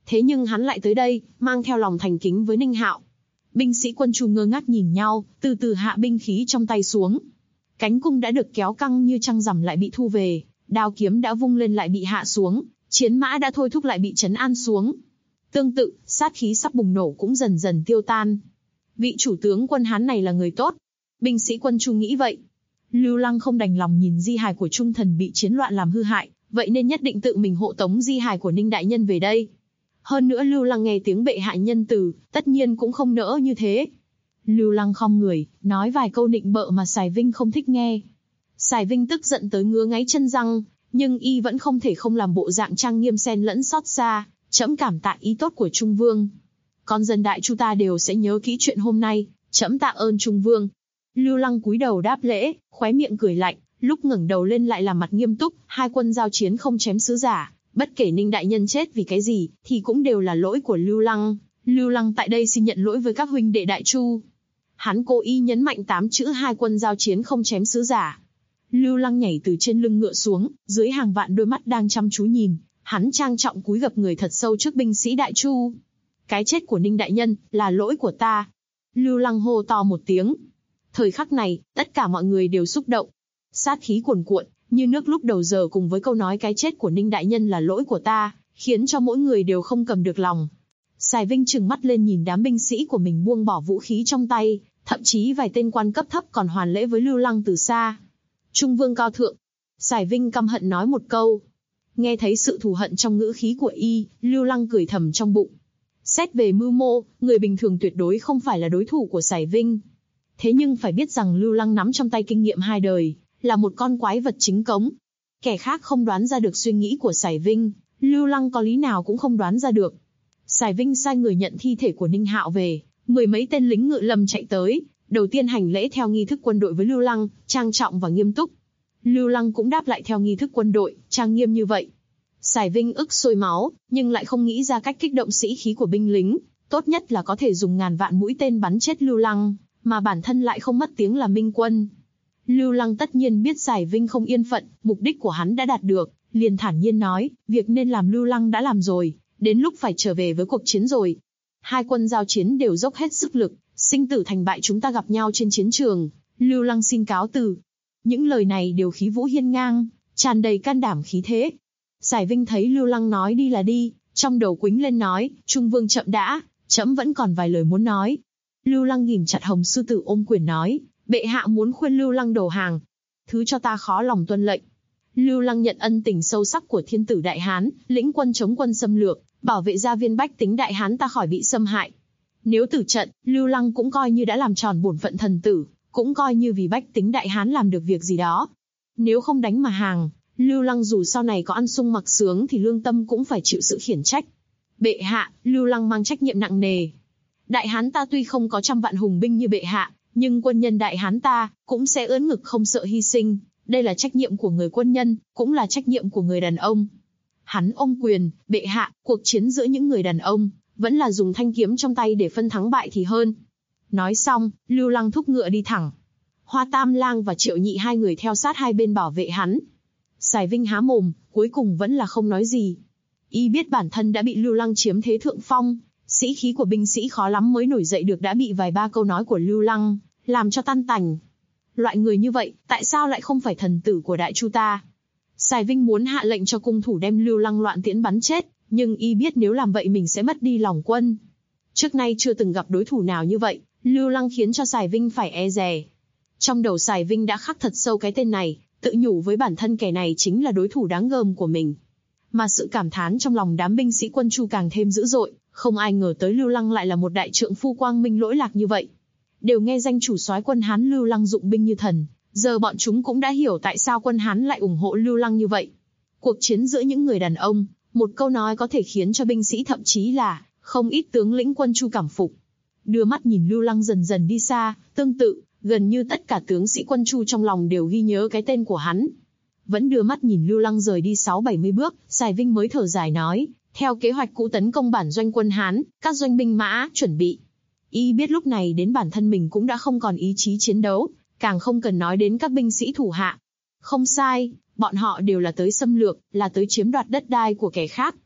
Thế nhưng hắn lại tới đây, mang theo lòng thành kính với Ninh Hạo. Binh sĩ quân Chu ngơ ngác nhìn nhau, từ từ hạ binh khí trong tay xuống. Cánh cung đã được kéo căng như trăng rằm lại bị thu về, đao kiếm đã vung lên lại bị hạ xuống, chiến mã đã thôi thúc lại bị trấn an xuống. Tương tự, sát khí sắp bùng nổ cũng dần dần tiêu tan. Vị chủ tướng quân Hán này là người tốt. Binh sĩ quân Chu nghĩ vậy. Lưu Lăng không đành lòng nhìn di hài của Trung Thần bị chiến loạn làm hư hại, vậy nên nhất định tự mình hộ tống di hài của Ninh đại nhân về đây. Hơn nữa Lưu Lăng nghe tiếng bệ hạ nhân từ, tất nhiên cũng không nỡ như thế. Lưu Lăng khom người, nói vài câu nịnh bợ mà Sài Vinh không thích nghe. Sài Vinh tức giận tới ngứa ngáy chân răng, nhưng y vẫn không thể không làm bộ dạng trang nghiêm xen lẫn xót xa, trẫm cảm tạ ý tốt của Trung Vương. Con dân Đại Chu ta đều sẽ nhớ kỹ chuyện hôm nay, trẫm tạ ơn Trung Vương. Lưu Lăng cúi đầu đáp lễ, khóe miệng cười lạnh, lúc ngẩng đầu lên lại là mặt nghiêm túc, hai quân giao chiến không chém sứ giả, bất kể Ninh đại nhân chết vì cái gì, thì cũng đều là lỗi của Lưu Lăng. Lưu Lăng tại đây xin nhận lỗi với các huynh đệ Đại Chu. Hắn cố ý nhấn mạnh 8 chữ hai quân giao chiến không chém sứ giả. Lưu Lăng nhảy từ trên lưng ngựa xuống, dưới hàng vạn đôi mắt đang chăm chú nhìn, hắn trang trọng cúi gập người thật sâu trước binh sĩ Đại Chu. Cái chết của Ninh đại nhân là lỗi của ta. Lưu Lăng hô to một tiếng. Thời khắc này, tất cả mọi người đều xúc động. Sát khí cuồn cuộn, như nước lúc đầu giờ cùng với câu nói cái chết của Ninh đại nhân là lỗi của ta, khiến cho mỗi người đều không cầm được lòng. Sài Vinh trừng mắt lên nhìn đám binh sĩ của mình buông bỏ vũ khí trong tay, thậm chí vài tên quan cấp thấp còn hoàn lễ với Lưu Lăng từ xa. Trung Vương cao thượng. Sài Vinh căm hận nói một câu. Nghe thấy sự thù hận trong ngữ khí của y, Lưu Lăng cười thầm trong bụng. Xét về mưu mô, người bình thường tuyệt đối không phải là đối thủ của Sài Vinh. Thế nhưng phải biết rằng Lưu Lăng nắm trong tay kinh nghiệm 2 đời, là một con quái vật chính cống. Kẻ khác không đoán ra được suy nghĩ của Sài Vinh, Lưu Lăng có lý nào cũng không đoán ra được. Sài Vinh sai người nhận thi thể của Ninh Hạo về, 10 mấy tên lính ngự lâm chạy tới, đầu tiên hành lễ theo nghi thức quân đội với Lưu Lăng, trang trọng và nghiêm túc. Lưu Lăng cũng đáp lại theo nghi thức quân đội, trang nghiêm như vậy. Sài Vinh ức sôi máu, nhưng lại không nghĩ ra cách kích động sĩ khí của binh lính, tốt nhất là có thể dùng ngàn vạn mũi tên bắn chết Lưu Lăng, mà bản thân lại không mất tiếng là minh quân. Lưu Lăng tất nhiên biết Sài Vinh không yên phận, mục đích của hắn đã đạt được, liền thản nhiên nói, việc nên làm Lưu Lăng đã làm rồi, đến lúc phải trở về với cuộc chiến rồi. Hai quân giao chiến đều dốc hết sức lực, sinh tử thành bại chúng ta gặp nhau trên chiến trường, Lưu Lăng xin cáo từ. Những lời này đều khí vũ hiên ngang, tràn đầy can đảm khí thế. Sài Vinh thấy Lưu Lăng nói đi là đi, trong đầu quĩnh lên nói, Trung Vương chậm đã, trẫm vẫn còn vài lời muốn nói. Lưu Lăng ghim chặt Hồng Sư Tử ôm quyền nói, bệ hạ muốn khuyên Lưu Lăng đầu hàng. Thứ cho ta khó lòng tuân lệnh. Lưu Lăng nhận ân tình sâu sắc của thiên tử Đại Hán, lĩnh quân chống quân xâm lược, bảo vệ gia viên bách tính Đại Hán ta khỏi bị xâm hại. Nếu tử trận, Lưu Lăng cũng coi như đã làm tròn bổn phận thần tử, cũng coi như vì bách tính Đại Hán làm được việc gì đó. Nếu không đánh mà hàng, Lưu Lăng dù sau này có ăn sung mặc sướng thì lương tâm cũng phải chịu sự khiển trách. Bệ hạ, Lưu Lăng mang trách nhiệm nặng nề. Đại Hán ta tuy không có 100 vạn hùng binh như bệ hạ, nhưng quân nhân Đại Hán ta cũng sẽ ưỡn ngực không sợ hy sinh. Đây là trách nhiệm của người quân nhân, cũng là trách nhiệm của người đàn ông. Hắn ôm quyền, bệ hạ, cuộc chiến giữa những người đàn ông vẫn là dùng thanh kiếm trong tay để phân thắng bại thì hơn. Nói xong, Lưu Lăng thúc ngựa đi thẳng. Hoa Tam Lang và Triệu Nhị hai người theo sát hai bên bảo vệ hắn. Sài Vinh há mồm, cuối cùng vẫn là không nói gì. Y biết bản thân đã bị Lưu Lăng chiếm thế thượng phong, sĩ khí của binh sĩ khó lắm mới nổi dậy được đã bị vài ba câu nói của Lưu Lăng làm cho tan tành. Loại người như vậy, tại sao lại không phải thần tử của Đại Chu ta? Sài Vinh muốn hạ lệnh cho cung thủ đem Lưu Lăng loạn tiễn bắn chết, nhưng y biết nếu làm vậy mình sẽ mất đi lòng quân. Trước nay chưa từng gặp đối thủ nào như vậy, Lưu Lăng khiến cho Sài Vinh phải e dè. Trong đầu Sài Vinh đã khắc thật sâu cái tên này, tự nhủ với bản thân kẻ này chính là đối thủ đáng gờm của mình. Mà sự cảm thán trong lòng đám binh sĩ quân Chu càng thêm dữ dội, không ai ngờ tới Lưu Lăng lại là một đại trượng phu quang minh lỗi lạc như vậy. Đều nghe danh chủ soái quân Hán Lưu Lăng dụng binh như thần, giờ bọn chúng cũng đã hiểu tại sao quân Hán lại ủng hộ Lưu Lăng như vậy. Cuộc chiến giữa những người đàn ông, một câu nói có thể khiến cho binh sĩ thậm chí là không ít tướng lĩnh quân Chu cảm phục. Đưa mắt nhìn Lưu Lăng dần dần đi xa, tương tự, gần như tất cả tướng sĩ quân Chu trong lòng đều ghi nhớ cái tên của hắn. Vẫn đưa mắt nhìn Lưu Lăng rời đi 6-70 bước, Sài Vinh mới thở dài nói, theo kế hoạch cũ tấn công bản doanh quân Hán, các doanh binh mã chuẩn bị. Y biết lúc này đến bản thân mình cũng đã không còn ý chí chiến đấu, càng không cần nói đến các binh sĩ thủ hạ. Không sai, bọn họ đều là tới xâm lược, là tới chiếm đoạt đất đai của kẻ khác.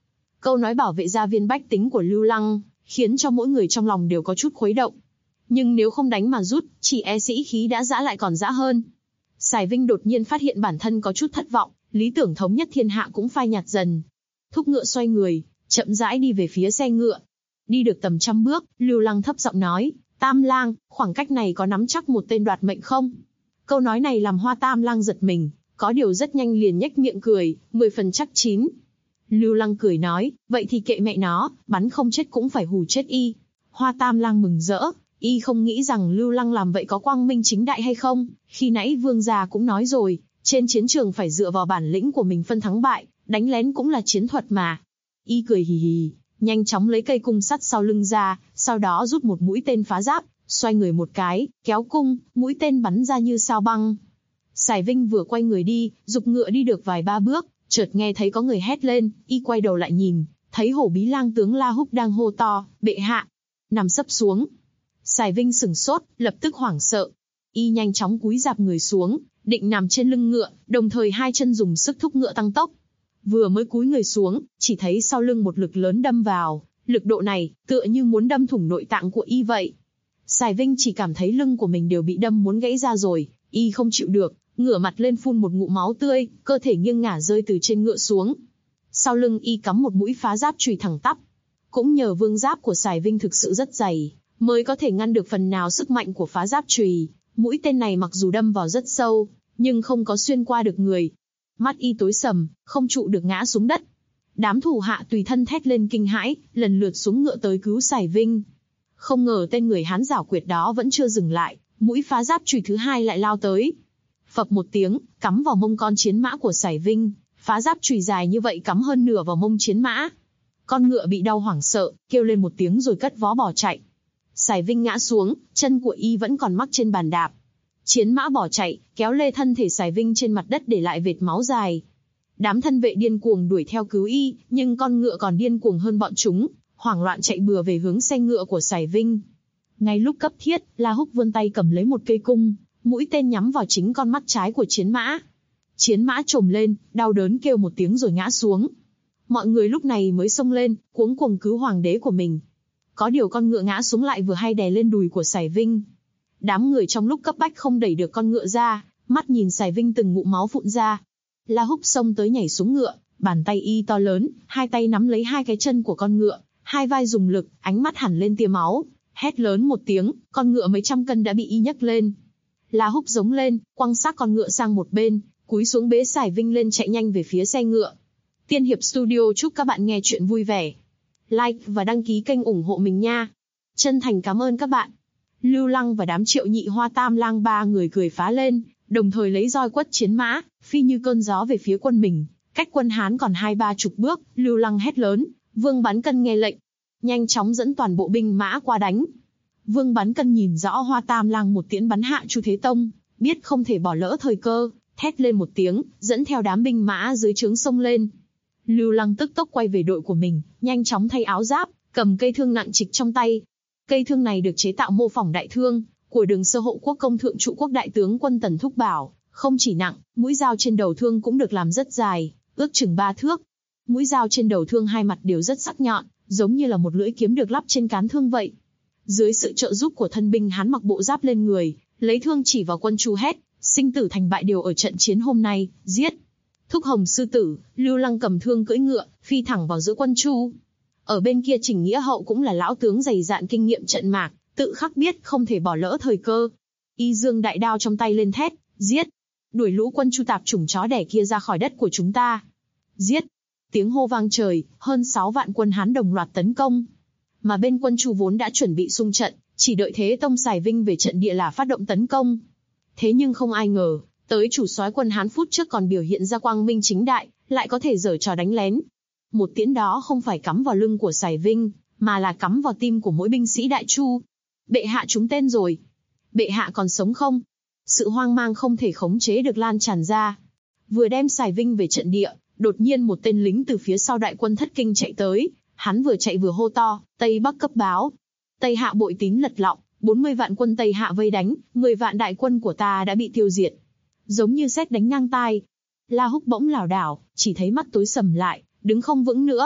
Câu nói bảo vệ gia viên bách tính của Lưu Lăng, khiến cho mỗi người trong lòng đều có chút khuấy động. Nhưng nếu không đánh mà rút, chỉ e sĩ khí đã giã lại còn giã hơn. Sài Vinh đột nhiên phát hiện bản thân có chút thất vọng, lý tưởng thống nhất thiên hạ cũng phai nhạt dần. Thúc ngựa xoay người, chậm rãi đi về phía xe ngựa. Đi được tầm 100 bước, Lưu Lăng thấp giọng nói, Tam Lang, khoảng cách này có nắm chắc một tên đoạt mệnh không? Câu nói này làm Hoa Tam Lang giật mình, có điều rất nhanh liền nhếch miệng cười, 10 phần chắc chín. Lưu Lăng cười nói, vậy thì kệ mẹ nó, bắn không chết cũng phải hù chết y. Hoa Tam Lang mừng rỡ, y không nghĩ rằng Lưu Lăng làm vậy có quang minh chính đại hay không, khi nãy vương gia cũng nói rồi, trên chiến trường phải dựa vào bản lĩnh của mình phân thắng bại, đánh lén cũng là chiến thuật mà. Y cười hì hì, nhanh chóng lấy cây cung sắt sau lưng ra, sau đó rút một mũi tên phá giáp, xoay người một cái, kéo cung, mũi tên bắn ra như sao băng. Sài Vinh vừa quay người đi, giục ngựa đi được vài ba bước, chợt nghe thấy có người hét lên, y quay đầu lại nhìn, thấy Hổ Bí Lang tướng La Húc đang hô to, bệ hạ, nằm sấp xuống. Sài Vinh sửng sốt, lập tức hoảng sợ. Y nhanh chóng cúi rạp người xuống, định nằm trên lưng ngựa, đồng thời hai chân dùng sức thúc ngựa tăng tốc. Vừa mới cúi người xuống, chỉ thấy sau lưng một lực lớn đâm vào, lực độ này, tựa như muốn đâm thủng nội tạng của y vậy. Sài Vinh chỉ cảm thấy lưng của mình đều bị đâm muốn gãy ra rồi, y không chịu được, ngửa mặt lên phun một ngụm máu tươi, cơ thể nghiêng ngả rơi từ trên ngựa xuống. Sau lưng y cắm một mũi phá giáp chùy thẳng tắp. Cũng nhờ vương giáp của Sài Vinh thực sự rất dày, mới có thể ngăn được phần nào sức mạnh của phá giáp chùy. Mũi tên này mặc dù đâm vào rất sâu, nhưng không có xuyên qua được người. Mắt y tối sầm, không trụ được ngã xuống đất. Đám thủ hạ tùy thân thét lên kinh hãi, lần lượt xuống ngựa tới cứu Sài Vinh. Không ngờ tên người Hán giảo quyệt đó vẫn chưa dừng lại, mũi phá giáp chùy thứ hai lại lao tới. Phập một tiếng, cắm vào mông con chiến mã của Sài Vinh, phá giáp chùy dài như vậy cắm hơn nửa vào mông chiến mã. Con ngựa bị đau hoảng sợ, kêu lên một tiếng rồi cất vó bỏ chạy. Sài Vinh ngã xuống, chân của y vẫn còn mắc trên bàn đạp. Chiến mã bỏ chạy, kéo lê thân thể Sài Vinh trên mặt đất để lại vệt máu dài. Đám thân vệ điên cuồng đuổi theo cứu y, nhưng con ngựa còn điên cuồng hơn bọn chúng, hoảng loạn chạy bừa về hướng xe ngựa của Sài Vinh. Ngay lúc cấp thiết, La Húc vươn tay cầm lấy một cây cung, mũi tên nhắm vào chính con mắt trái của chiến mã. Chiến mã trồm lên, đau đớn kêu một tiếng rồi ngã xuống. Mọi người lúc này mới xông lên, cuống cuồng cứu hoàng đế của mình. Có điều con ngựa ngã xuống lại vừa hay đè lên đùi của Sài Vinh. Đám người trong lúc cấp bách không đẩy được con ngựa ra, mắt nhìn Sài Vinh từng ngụm máu phụn ra. La Húc xông tới nhảy xuống ngựa, bàn tay y to lớn, hai tay nắm lấy hai cái chân của con ngựa, hai vai dùng lực, ánh mắt hẳn lên tia máu, hét lớn một tiếng, con ngựa mấy trăm cân đã bị y nhấc lên. La Húc giống lên, quăng xác con ngựa sang một bên, cúi xuống bế Sài Vinh lên chạy nhanh về phía xe ngựa. Tiên Hiệp Studio chúc các bạn nghe chuyện vui vẻ. Like và đăng ký kênh ủng hộ mình nha. Chân thành cảm ơn các bạn. Lưu Lăng và đám Triệu Nhị Hoa Tam Lang ba người cười phá lên, đồng thời lấy roi quất chiến mã, phi như cơn gió về phía quân mình. Cách quân Hán còn 20-30 bước, Lưu Lăng hét lớn, Vương Bắn Cân nghe lệnh, nhanh chóng dẫn toàn bộ binh mã qua đánh. Vương Bắn Cân nhìn rõ Hoa Tam Lang một tiễn bắn hạ Chu Thế Tông, biết không thể bỏ lỡ thời cơ, thét lên một tiếng, dẫn theo đám binh mã dưới trướng xông lên. Lưu Lăng tức tốc quay về đội của mình, nhanh chóng thay áo giáp, cầm cây thương nặng trịch trong tay. Cây thương này được chế tạo mô phỏng đại thương của Đường Sơ Hộ Quốc công thượng trụ quốc đại tướng quân Tần Thúc Bảo, không chỉ nặng, mũi dao trên đầu thương cũng được làm rất dài, ước chừng 3 thước. Mũi dao trên đầu thương hai mặt đều rất sắc nhọn, giống như là một lưỡi kiếm được lắp trên cán thương vậy. Dưới sự trợ giúp của thân binh Hán mặc bộ giáp lên người, lấy thương chỉ vào quân Chu hét, sinh tử thành bại đều ở trận chiến hôm nay, giết. Thúc Hồng sư tử, Lưu Lăng cầm thương cưỡi ngựa, phi thẳng vào giữa quân Chu. Ở bên kia Trình Nghĩa Hậu cũng là lão tướng dày dạn kinh nghiệm trận mạc, tự khắc biết không thể bỏ lỡ thời cơ. Y giương đại đao trong tay lên thét, giết. Đuổi lũ quân Chu tạp chủng chó đẻ kia ra khỏi đất của chúng ta. Giết. Tiếng hô vang trời, hơn 6 vạn quân Hán đồng loạt tấn công. Mà bên quân Chu vốn đã chuẩn bị xung trận, chỉ đợi Thế Tông Sài Vinh về trận địa là phát động tấn công. Thế nhưng không ai ngờ, tới chủ soái quân Hán phút trước còn biểu hiện ra quang minh chính đại, lại có thể giở trò đánh lén. Một tiễn đó không phải cắm vào lưng của Sài Vinh, mà là cắm vào tim của mỗi binh sĩ Đại Chu. Bệ hạ trúng tên rồi. Bệ hạ còn sống không? Sự hoang mang không thể khống chế được lan tràn ra. Vừa đem Sài Vinh về trận địa, đột nhiên một tên lính từ phía sau đại quân thất kinh chạy tới. Hắn vừa chạy vừa hô to, Tây Bắc cấp báo. Tây Hạ bội tín lật lọng, 40 vạn quân Tây Hạ vây đánh, 10 vạn đại quân của ta đã bị tiêu diệt. Giống như sét đánh ngang tai. La Húc bỗng lảo đảo, chỉ thấy mắt tối sầm lại, đứng không vững nữa.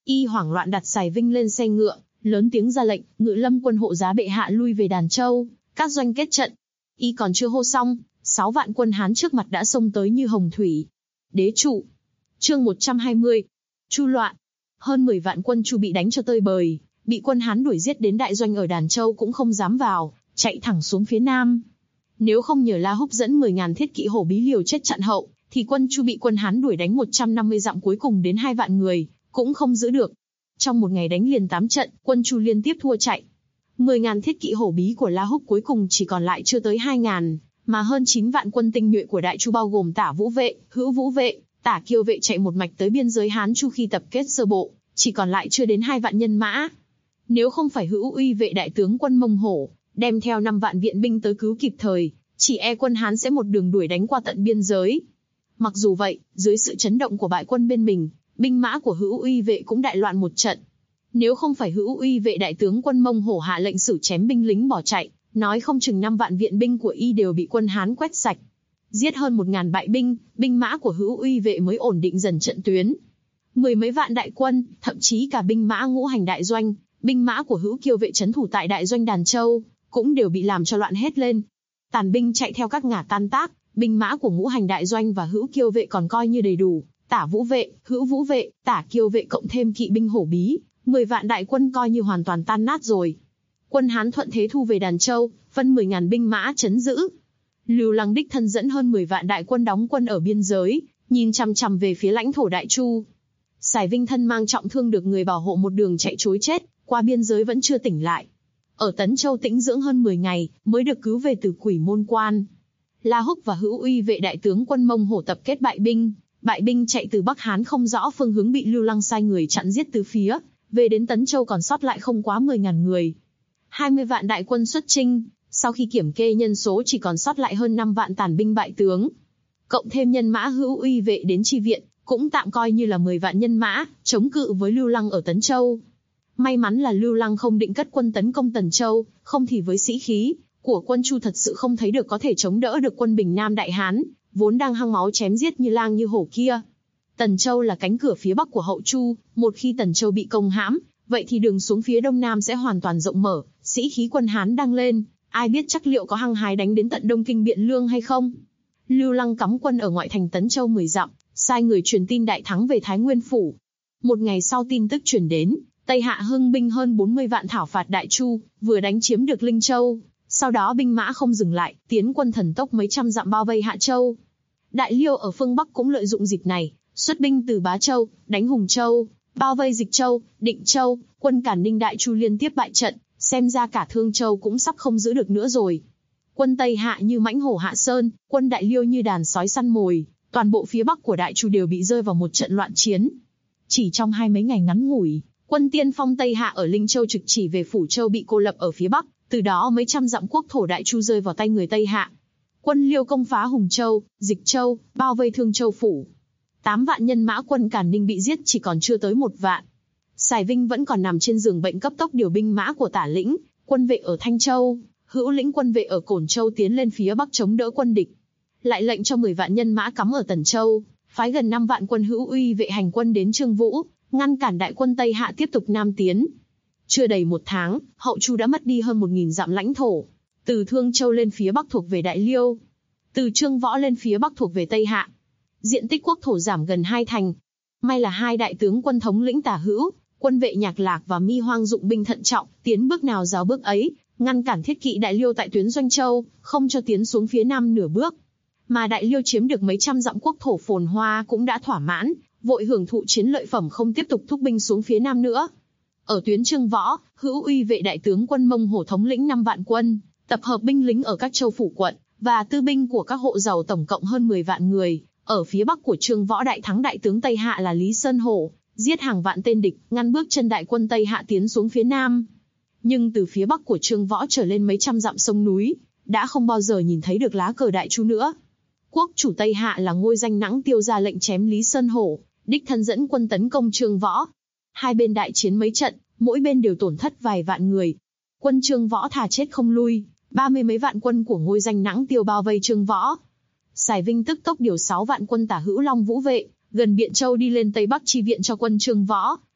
Y hoảng loạn đặt Sài Vinh lên xe ngựa, lớn tiếng ra lệnh, Ngự Lâm quân hộ giá bệ hạ lui về Đàn Châu, các doanh kết trận. Y còn chưa hô xong, 6 vạn quân Hán trước mặt đã xông tới như hồng thủy. Đế trụ. Chương 120. Chu loạn. Hơn 10 vạn quân Chu bị đánh cho tơi bời, bị quân Hán đuổi giết đến đại doanh ở Đàn Châu cũng không dám vào, chạy thẳng xuống phía nam. Nếu không nhờ La Húc dẫn 10.000 thiết kỵ hổ bí liều chết chặn hậu, thì quân Chu bị quân Hán đuổi đánh 150 dặm cuối cùng đến 2 vạn người, cũng không giữ được. Trong một ngày đánh liền 8 trận, quân Chu liên tiếp thua chạy. 10.000 thiết kỵ hổ bí của La Húc cuối cùng chỉ còn lại chưa tới 2.000, mà hơn 9 vạn quân tinh nhuệ của Đại Chu bao gồm Tả Vũ vệ, Hữu Vũ vệ, Tả Kiêu vệ chạy một mạch tới biên giới Hán Chu khi tập kết sơ bộ, chỉ còn lại chưa đến 2 vạn nhân mã. Nếu không phải Hữu Uy vệ đại tướng quân Mông Hổ đem theo 5 vạn viện binh tới cứu kịp thời, chỉ e quân Hán sẽ một đường đuổi đánh qua tận biên giới. Mặc dù vậy, dưới sự chấn động của bại quân bên mình, binh mã của Hữu Uy vệ cũng đại loạn một trận. Nếu không phải Hữu Uy vệ đại tướng quân Mông Hổ hạ lệnh xử chém binh lính bỏ chạy, nói không chừng 5 vạn viện binh của y đều bị quân Hán quét sạch. Giết hơn 1.000 bại binh, binh mã của Hữu Uy vệ mới ổn định dần trận tuyến. 10 mấy vạn đại quân, thậm chí cả binh mã ngũ hành đại doanh, binh mã của Hữu Kiêu vệ trấn thủ tại đại doanh Đàn Châu, cũng đều bị làm cho loạn hết lên. Tàn binh chạy theo các ngả tan tác, binh mã của ngũ hành đại doanh và Hữu Kiêu vệ còn coi như đầy đủ. Tả Vũ vệ, Hữu Vũ vệ, Tả Kiêu vệ cộng thêm kỵ binh hổ bí, 10 vạn đại quân coi như hoàn toàn tan nát rồi. Quân Hán thuận thế thu về Đàn Châu, phân 10.000 binh mã trấn giữ. Lưu Lăng đích thân dẫn hơn 10 vạn đại quân đóng quân ở biên giới, nhìn chằm chằm về phía lãnh thổ Đại Chu. Sài Vinh thân mang trọng thương được người bảo hộ một đường chạy trối chết, qua biên giới vẫn chưa tỉnh lại. Ở Tấn Châu tĩnh dưỡng hơn 10 ngày, mới được cứu về từ Quỷ Môn Quan. La Húc và Hữu Uy vệ đại tướng quân Mông Hổ tập kết bại binh chạy từ Bắc Hán không rõ phương hướng bị Lưu Lăng sai người chặn giết từ phía, về đến Tấn Châu còn sót lại không quá 10.000 người. 20 vạn đại quân xuất chinh, sau khi kiểm kê nhân số chỉ còn sót lại hơn 5 vạn tàn binh bại tướng. Cộng thêm nhân mã Hữu Uy vệ đến chi viện, cũng tạm coi như là 10 vạn nhân mã, chống cự với Lưu Lăng ở Tấn Châu. May mắn là Lưu Lăng không định cất quân tấn công Tần Châu, không thì với sĩ khí của quân Chu thật sự không thấy được có thể chống đỡ được quân Bình Nam Đại Hán, vốn đang hăng máu chém giết như lang như hổ kia. Tần Châu là cánh cửa phía bắc của hậu Chu, một khi Tần Châu bị công hãm, vậy thì đường xuống phía đông nam sẽ hoàn toàn rộng mở, sĩ khí quân Hán đang lên, ai biết chắc liệu có hăng hái đánh đến tận Đông Kinh Biện Lương hay không. Lưu Lăng cắm quân ở ngoại thành Tấn Châu 10 dặm, sai người truyền tin đại thắng về Thái Nguyên phủ. Một ngày sau tin tức truyền đến, Tây Hạ hưng binh hơn 40 vạn thảo phạt Đại Chu, vừa đánh chiếm được Linh Châu, sau đó binh mã không dừng lại, tiến quân thần tốc mấy trăm dặm bao vây Hạ Châu. Đại Liêu ở phương Bắc cũng lợi dụng dịp này, xuất binh từ Bá Châu, đánh Hùng Châu, bao vây Dịch Châu, Định Châu, quân Cản Ninh Đại Chu liên tiếp bại trận, xem ra cả Thương Châu cũng sắp không giữ được nữa rồi. Quân Tây Hạ như mãnh hổ hạ sơn, quân Đại Liêu như đàn sói săn mồi, toàn bộ phía Bắc của Đại Chu đều bị rơi vào một trận loạn chiến. Chỉ trong mấy ngày ngắn ngủi, quân tiên phong Tây Hạ ở Linh Châu trực chỉ về Phủ Châu bị cô lập ở phía Bắc, từ đó mấy trăm dặm quốc thổ Đại Chu rơi vào tay người Tây Hạ. Quân Liêu công phá Hùng Châu, Dịch Châu, bao vây Thương Châu phủ. 8 vạn nhân mã quân Càn Ninh bị giết chỉ còn chưa tới 1 vạn. Sài Vinh vẫn còn nằm trên giường bệnh cấp tốc điều binh mã của Tả lĩnh, quân vệ ở Thanh Châu, Hữu lĩnh quân vệ ở Cổn Châu tiến lên phía Bắc chống đỡ quân địch. Lại lệnh cho 10 vạn nhân mã cắm ở Tần Châu, phái gần 5 vạn quân Hữu Uy vệ hành quân đến Trương Vũ, ngăn cản đại quân Tây Hạ tiếp tục nam tiến. Chưa đầy 1 tháng, hậu Chu đã mất đi hơn 1.000 dặm lãnh thổ. Từ Thương Châu lên phía Bắc thuộc về Đại Liêu, từ Trương Võ lên phía Bắc thuộc về Tây Hạ. Diện tích quốc thổ giảm gần 2 thành. May là 2 đại tướng quân thống lĩnh Tả Hữu, quân vệ Nhạc Lạc và Mi Hoang dụng binh thận trọng, tiến bước nào giáo bước ấy, ngăn cản thiết kỵ Đại Liêu tại tuyến Doanh Châu, không cho tiến xuống phía nam nửa bước. Mà Đại Liêu chiếm được mấy trăm dặm quốc thổ phồn hoa cũng đã thỏa mãn, vội hưởng thụ chiến lợi phẩm không tiếp tục thúc binh xuống phía nam nữa. Ở tuyến Trương Võ, Hữu Uy vệ đại tướng quân Mông Hổ thống lĩnh 5 vạn quân, tập hợp binh lính ở các châu phủ quận và tư binh của các hộ giàu tổng cộng hơn 10 vạn người. Ở phía bắc của Trương Võ đại thắng đại tướng Tây Hạ là Lý Sơn Hổ, giết hàng vạn tên địch, ngăn bước chân đại quân Tây Hạ tiến xuống phía nam. Nhưng từ phía bắc của Trương Võ trở lên mấy trăm dặm sông núi, đã không bao giờ nhìn thấy được lá cờ Đại Chu nữa. Quốc chủ Tây Hạ là Ngôi Danh Nãng Tiêu ra lệnh chém Lý Sơn Hổ, đích thân dẫn quân tấn công Trương Võ. Hai bên đại chiến mấy trận, mỗi bên đều tổn thất vài vạn người. Quân Trương Võ thà chết không lui, 30 mấy vạn quân của Ngôi Danh Nãng Tiêu bao vây Trương Võ. Sài Vinh tức tốc điều 6 vạn quân Tả Hữu Long Vũ vệ, gần Biện Châu đi lên Tây Bắc chi viện cho quân Trương Võ,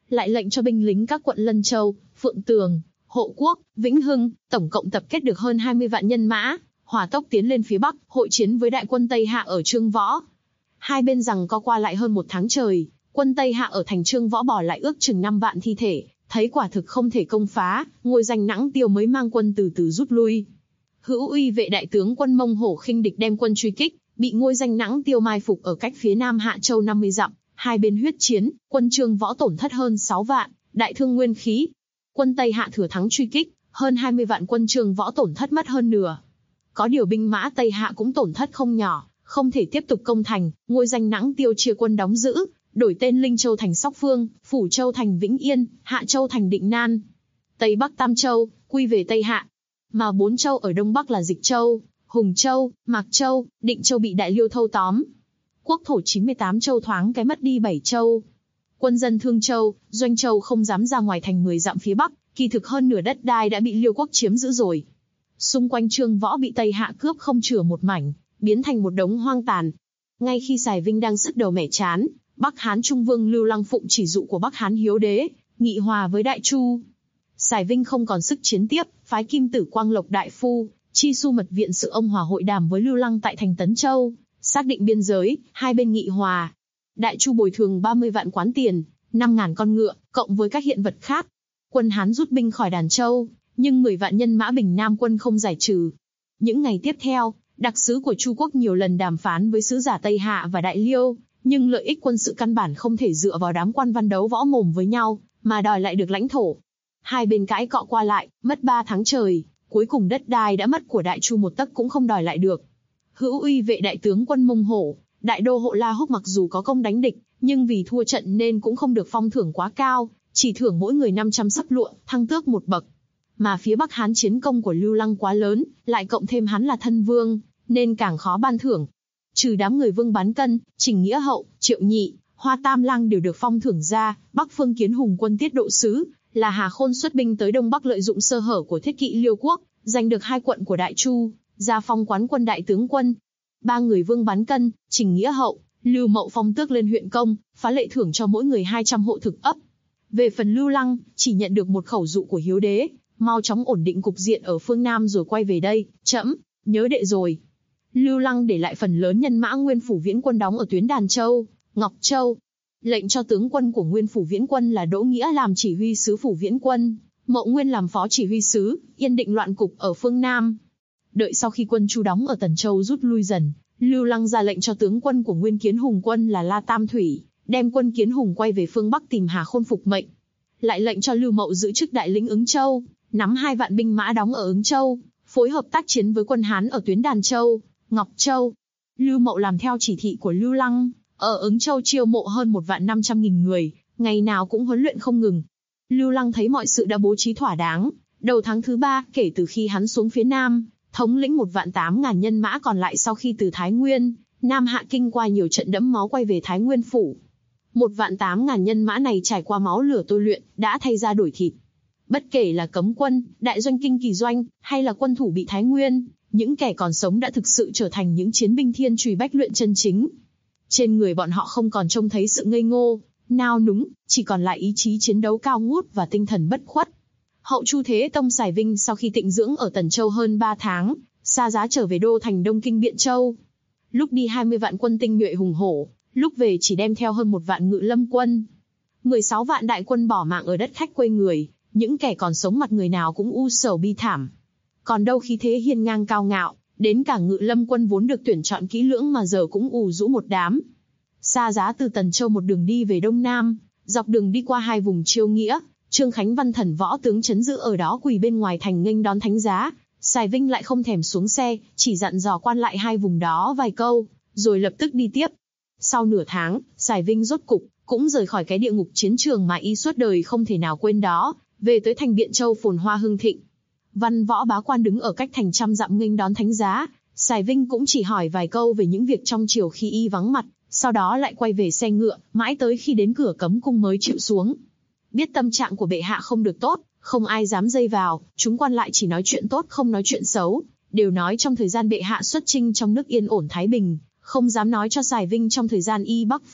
lại lệnh cho binh lính các quận Lân Châu, Phượng Tường, Hộ Quốc, Vĩnh Hưng, tổng cộng tập kết được hơn 20 vạn nhân mã, hỏa tốc tiến lên phía Bắc, hội chiến với đại quân Tây Hạ ở Chương Võ. Hai bên giằng co qua lại hơn một tháng trời, quân Tây Hạ ở thành Chương Võ bỏ lại ước chừng 5 vạn thi thể, thấy quả thực không thể công phá, Ngôi Danh Nãng Tiêu mới mang quân từ từ rút lui. Hữu Uy vệ đại tướng quân Mông Hổ khinh địch đem quân truy kích, bị Ngôi Danh Nãng Tiêu mai phục ở cách phía nam Hạ Châu 50 dặm, hai bên huyết chiến, quân Chương Võ tổn thất hơn 6 vạn, đại thương nguyên khí. Quân Tây Hạ thừa thắng truy kích, hơn 20 vạn quân Chương Võ tổn thất mất hơn nửa. Có điều binh mã Tây Hạ cũng tổn thất không nhỏ, không thể tiếp tục công thành, Ngôi Danh Nãng Tiêu chia quân đóng giữ, đổi tên Linh Châu thành Sóc Phương, Phủ Châu thành Vĩnh Yên, Hạ Châu thành Định Nan. Tây Bắc Tam Châu, quy về Tây Hạ. Mà 4 châu ở Đông Bắc là Dịch Châu, Hùng Châu, Mạc Châu, Định Châu bị Đại Liêu thâu tóm. Quốc thổ 98 châu thoáng cái mất đi 7 châu. Quân dân Thương Châu, Doanh Châu không dám ra ngoài thành 10 dặm phía Bắc, kỳ thực hơn nửa đất đai đã bị Liêu quốc chiếm giữ rồi. Xung quanh Chương Võ bị Tây Hạ cướp không chừa một mảnh, biến thành một đống hoang tàn. Ngay khi Sài Vinh đang sứt đầu mẻ chán, Bắc Hán Trung Vương Lưu Lăng phụng chỉ dụ của Bắc Hán Hiếu Đế, nghị hòa với Đại Chu. Sài Vinh không còn sức chiến tiếp, phái Kim Tử Quang Lộc đại phu, chi su mật viện sự ông hòa hội đàm với Lưu Lăng tại thành Tấn Châu, xác định biên giới, hai bên nghị hòa. Đại Chu bồi thường 30 vạn quán tiền, 5.000 con ngựa, cộng với các hiện vật khác. Quân Hán rút binh khỏi Đàn Châu, nhưng 10 vạn nhân mã Bình Nam quân không giải trừ. Những ngày tiếp theo, đặc sứ của Chu quốc nhiều lần đàm phán với sứ giả Tây Hạ và Đại Liêu, nhưng lợi ích quân sự căn bản không thể dựa vào đám quan văn đấu võ mồm với nhau, mà đòi lại được lãnh thổ. Hai bên cãi cọ qua lại, mất 3 tháng trời, cuối cùng đất đai đã mất của Đại Chu một tấc cũng không đòi lại được. Hữu Uy vệ đại tướng quân Mông Hổ, đại đô hộ La Húc mặc dù có công đánh địch, nhưng vì thua trận nên cũng không được phong thưởng quá cao, chỉ thưởng mỗi người 500 sắp lụa, thăng tước một bậc. Mà phía Bắc Hán chiến công của Lưu Lăng quá lớn, lại cộng thêm hắn là thân vương, nên càng khó ban thưởng. Trừ đám người Vương Bán Cân, Trình Nghĩa Hậu, Triệu Nhị, Hoa Tam Lang đều được phong thưởng ra, Bắc Phương Kiến Hùng quân tiết độ sứ, là Hà Khôn xuất binh tới Đông Bắc lợi dụng sơ hở của thiết kỵ Liêu quốc, giành được 2 quận của Đại Chu, ra phong quán quân đại tướng quân. 3 người Vương Bán Cân, Trình Nghĩa Hậu, Lưu Mậu phong tước lên huyện công, phá lệ thưởng cho mỗi người 200 hộ thực ấp. Về phần Lưu Lăng, chỉ nhận được một khẩu dụ của Hiếu Đế, mau chóng ổn định cục diện ở phương Nam rồi quay về đây, trẫm nhớ đệ rồi. Lưu Lăng để lại phần lớn nhân mã Nguyên Phủ Viễn quân đóng ở tuyến Đàn Châu, Ngọc Châu. Lệnh cho tướng quân của Nguyên Phủ Viễn quân là Đỗ Nghĩa làm chỉ huy sứ Phủ Viễn quân, Mậu Nguyên làm phó chỉ huy sứ, yên định loạn cục ở phương Nam. Đợi sau khi quân Chu đóng ở Tần Châu rút lui dần, Lưu Lăng ra lệnh cho tướng quân của Nguyên Kiến Hùng quân là La Tam Thủy, đem quân Kiến Hùng quay về phương Bắc tìm Hà Khôn phục mệnh. Lại lệnh cho Lưu Mậu giữ chức đại lĩnh Ứng Châu, nắm 2 vạn binh mã đóng ở Ứng Châu, phối hợp tác chiến với quân Hán ở tuyến Đàn Châu, Ngọc Châu. Lưu Mậu làm theo chỉ thị của Lưu Lăng, ở Ứng Châu chiêu mộ hơn 1.500.000 người, ngày nào cũng huấn luyện không ngừng. Lưu Lăng thấy mọi sự đã bố trí thỏa đáng, đầu tháng thứ 3 kể từ khi hắn xuống phía Nam, thống lĩnh 1.800.000 nhân mã còn lại sau khi từ Thái Nguyên, Nam Hạ kinh qua nhiều trận đẫm máu quay về Thái Nguyên phủ. 1.800.000 nhân mã này trải qua máu lửa tôi luyện, đã thay da đổi thịt. Bất kể là cấm quân, đại doanh Kinh Kỳ Doanh, hay là quân thủ bị Thái Nguyên, những kẻ còn sống đã thực sự trở thành những chiến binh thiên chùy bách luyện chân chính. Trên người bọn họ không còn trông thấy sự ngây ngô, nao núng, chỉ còn lại ý chí chiến đấu cao ngút và tinh thần bất khuất. Hậu Chu Thế Tông Sài Vinh sau khi tịnh dưỡng ở Tần Châu hơn 3 tháng, xa giá trở về đô thành Đông Kinh Biện Châu. Lúc đi 20 vạn quân tinh nhuệ hùng hổ, lúc về chỉ đem theo hơn 1 vạn ngự lâm quân. 16 vạn đại quân bỏ mạng ở đất khách quê người, những kẻ còn sống mặt người nào cũng u sầu bi thảm. Còn đâu khí thế hiên ngang cao ngạo, đến cả ngự lâm quân vốn được tuyển chọn kỹ lưỡng mà giờ cũng ù rũ một đám. Xa giá từ Tần Châu một đường đi về Đông Nam, dọc đường đi qua 2 vùng Chiêu Nghĩa, Trương Khánh Văn thần võ tướng trấn giữ ở đó quỳ bên ngoài thành nghênh đón thánh giá. Sài Vinh lại không thèm xuống xe, chỉ dặn dò quan lại 2 vùng đó vài câu, rồi lập tức đi tiếp. Sau nửa tháng, Sài Vinh rốt cục cũng rời khỏi cái địa ngục chiến trường mà y suốt đời không thể nào quên đó, về tới thành Biện Châu phồn hoa hưng thịnh. Văn võ bá quan đứng ở cách thành trăm dặm nghênh đón thánh giá, Sài Vinh cũng chỉ hỏi vài câu về những việc trong triều khi y vắng mặt, sau đó lại quay về xe ngựa, mãi tới khi đến cửa cấm cung mới chịu xuống. Biết tâm trạng của bệ hạ không được tốt, không ai dám dây vào, chúng quan lại chỉ nói chuyện tốt không nói chuyện xấu, đều nói trong thời gian bệ hạ xuất chinh trong nước yên ổn thái bình, không dám nói cho Sài Vinh trong thời gian y bắc phạt,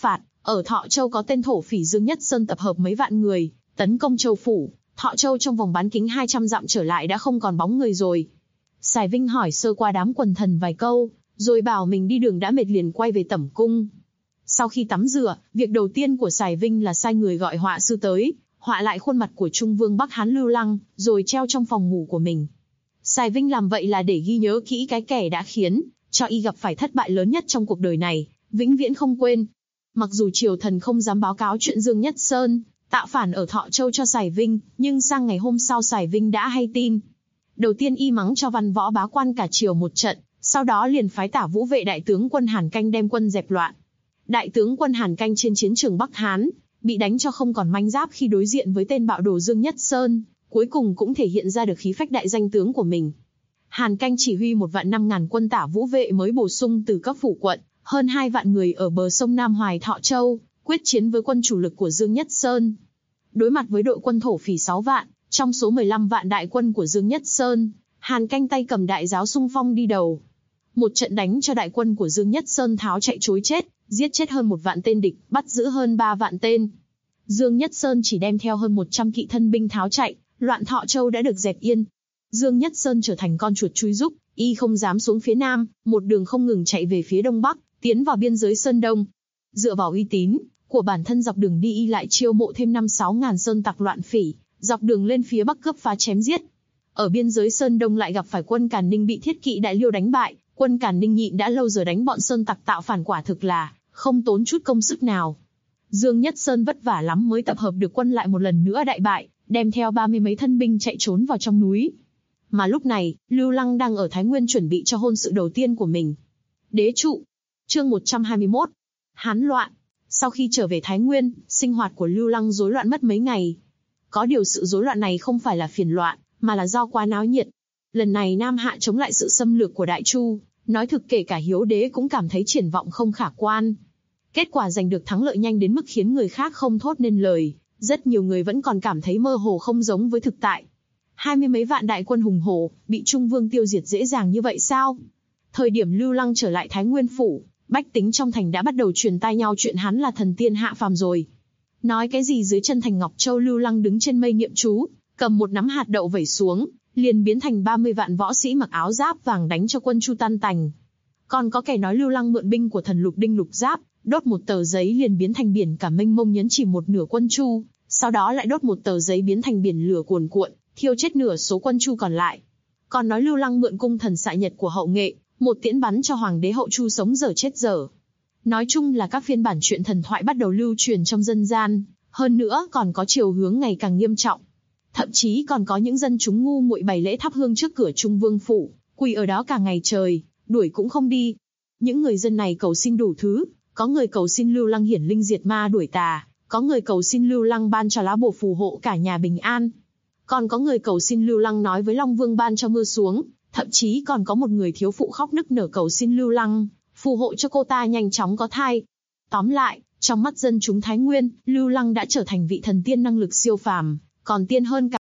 Ở Thọ Châu có tên thổ phỉ Dương Nhất Sơn tập hợp mấy vạn người, tấn công châu phủ. Thọ Châu trong vòng bán kính 200 dặm trở lại đã không còn bóng người rồi. Sài Vinh hỏi sơ qua đám quần thần vài câu, rồi bảo mình đi đường đã mệt liền quay về tẩm cung. Sau khi tắm rửa, việc đầu tiên của Sài Vinh là sai người gọi họa sư tới, họa lại khuôn mặt của Trung Vương Bắc Hán Lưu Lăng, rồi treo trong phòng ngủ của mình. Sài Vinh làm vậy là để ghi nhớ kỹ cái kẻ đã khiến cho y gặp phải thất bại lớn nhất trong cuộc đời này, vĩnh viễn không quên. Mặc dù triều thần không dám báo cáo chuyện Dương Nhất Sơn tạo phản ở Thọ Châu cho Sài Vinh, nhưng sang ngày hôm sau Sài Vinh đã hay tin. Đầu tiên y mắng cho văn võ bá quan cả triều một trận, sau đó liền phái Tả Vũ Vệ đại tướng quân Hàn Canh đem quân dẹp loạn. Đại tướng quân Hàn Canh trên chiến trường Bắc Hán bị đánh cho không còn manh giáp khi đối diện với tên bạo đồ Dương Nhất Sơn, cuối cùng cũng thể hiện ra được khí phách đại danh tướng của mình. Hàn Canh chỉ huy 1.500.000 quân Tả Vũ Vệ mới bổ sung từ các phủ quận, hơn 2 vạn người ở bờ sông Nam Hoài Thọ Châu, quyết chiến với quân chủ lực của Dương Nhất Sơn. Đối mặt với đội quân thổ phỉ 6 vạn, trong số 15 vạn đại quân của Dương Nhất Sơn, Hàn Canh tay cầm đại giáo xung phong đi đầu. Một trận đánh cho đại quân của Dương Nhất Sơn tháo chạy trối chết, giết chết hơn 1 vạn tên địch, bắt giữ hơn 3 vạn tên. Dương Nhất Sơn chỉ đem theo hơn 100 kỵ thân binh tháo chạy, loạn Thọ Châu đã được dẹp yên. Dương Nhất Sơn trở thành con chuột chui rúc, y không dám xuống phía Nam, một đường không ngừng chạy về phía Đông Bắc, tiến vào biên giới Sơn Đông. Dựa vào uy tín của bản thân dọc đường đi y lại chiêu mộ thêm 5-6 ngàn sơn tặc loạn phỉ, dọc đường lên phía Bắc cướp phá chém giết. Ở biên giới Sơn Đông lại gặp phải quân Càn Ninh bị Thiết Kỵ Đại Liêu đánh bại, quân Càn Ninh nhịn đã lâu giờ đánh bọn sơn tặc tạo phản quả thực là không tốn chút công sức nào. Dương Nhất Sơn vất vả lắm mới tập hợp được quân lại một lần nữa đại bại, đem theo 30 mấy thân binh chạy trốn vào trong núi. Mà lúc này, Lưu Lăng đang ở Thái Nguyên chuẩn bị cho hôn sự đầu tiên của mình. Đế trụ. Chương 121. Hán loạn. Sau khi trở về Thái Nguyên, sinh hoạt của Lưu Lăng rối loạn mất mấy ngày. Có điều sự rối loạn này không phải là phiền loạn, mà là do quá náo nhiệt. Lần này Nam Hạ chống lại sự xâm lược của Đại Chu, nói thực kể cả Hiếu Đế cũng cảm thấy triển vọng không khả quan. Kết quả giành được thắng lợi nhanh đến mức khiến người khác không thốt nên lời, rất nhiều người vẫn còn cảm thấy mơ hồ không giống với thực tại. 20 mấy vạn đại quân hùng hổ, bị Trung Vương tiêu diệt dễ dàng như vậy sao? Thời điểm Lưu Lăng trở lại Thái Nguyên phủ, bách tính trong thành đã bắt đầu truyền tai nhau chuyện hắn là thần tiên hạ phàm rồi. Nói cái gì dưới chân thành Ngọc Châu Lưu Lăng đứng trên mây niệm chú, cầm một nắm hạt đậu vẩy xuống, liền biến thành 30 vạn võ sĩ mặc áo giáp vàng đánh cho quân Chu tan tành. Còn có kẻ nói Lưu Lăng mượn binh của thần Lục Đinh Lục Giáp, đốt một tờ giấy liền biến thành biển cả mênh mông nhấn chìm một nửa quân Chu, sau đó lại đốt một tờ giấy biến thành biển lửa cuồn cuộn, thiêu chết nửa số quân Chu còn lại. Còn nói Lưu Lăng mượn cung thần xạ nhật của Hậu Nghệ, một tiễn bắn cho hoàng đế Hậu Chu sống dở chết dở. Nói chung là các phiên bản truyện thần thoại bắt đầu lưu truyền trong dân gian, hơn nữa còn có chiều hướng ngày càng nghiêm trọng. Thậm chí còn có những dân chúng ngu muội bày lễ thắp hương trước cửa Trung Vương phủ, quỳ ở đó cả ngày trời, đuổi cũng không đi. Những người dân này cầu xin đủ thứ, có người cầu xin Lưu Lăng hiển linh diệt ma đuổi tà, có người cầu xin Lưu Lăng ban cho lá bùa phù hộ cả nhà bình an. Còn có người cầu xin Lưu Lăng nói với Long Vương ban cho mưa xuống, thậm chí còn có một người thiếu phụ khóc nức nở cầu xin Lưu Lăng phù hộ cho cô ta nhanh chóng có thai. Tóm lại, trong mắt dân chúng Thái Nguyên, Lưu Lăng đã trở thành vị thần tiên năng lực siêu phàm, còn tiên hơn cả.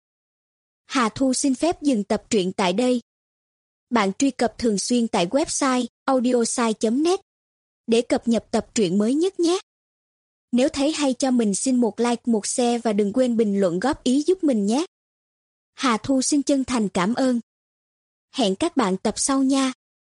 Hà Thu xin phép dừng tập truyện tại đây. Bạn truy cập thường xuyên tại website audiosai.net để cập nhật tập truyện mới nhất nhé. Nếu thấy hay cho mình xin một like, một share và đừng quên bình luận góp ý giúp mình nhé. Hà Thu xin chân thành cảm ơn. Hẹn các bạn tập sau nha.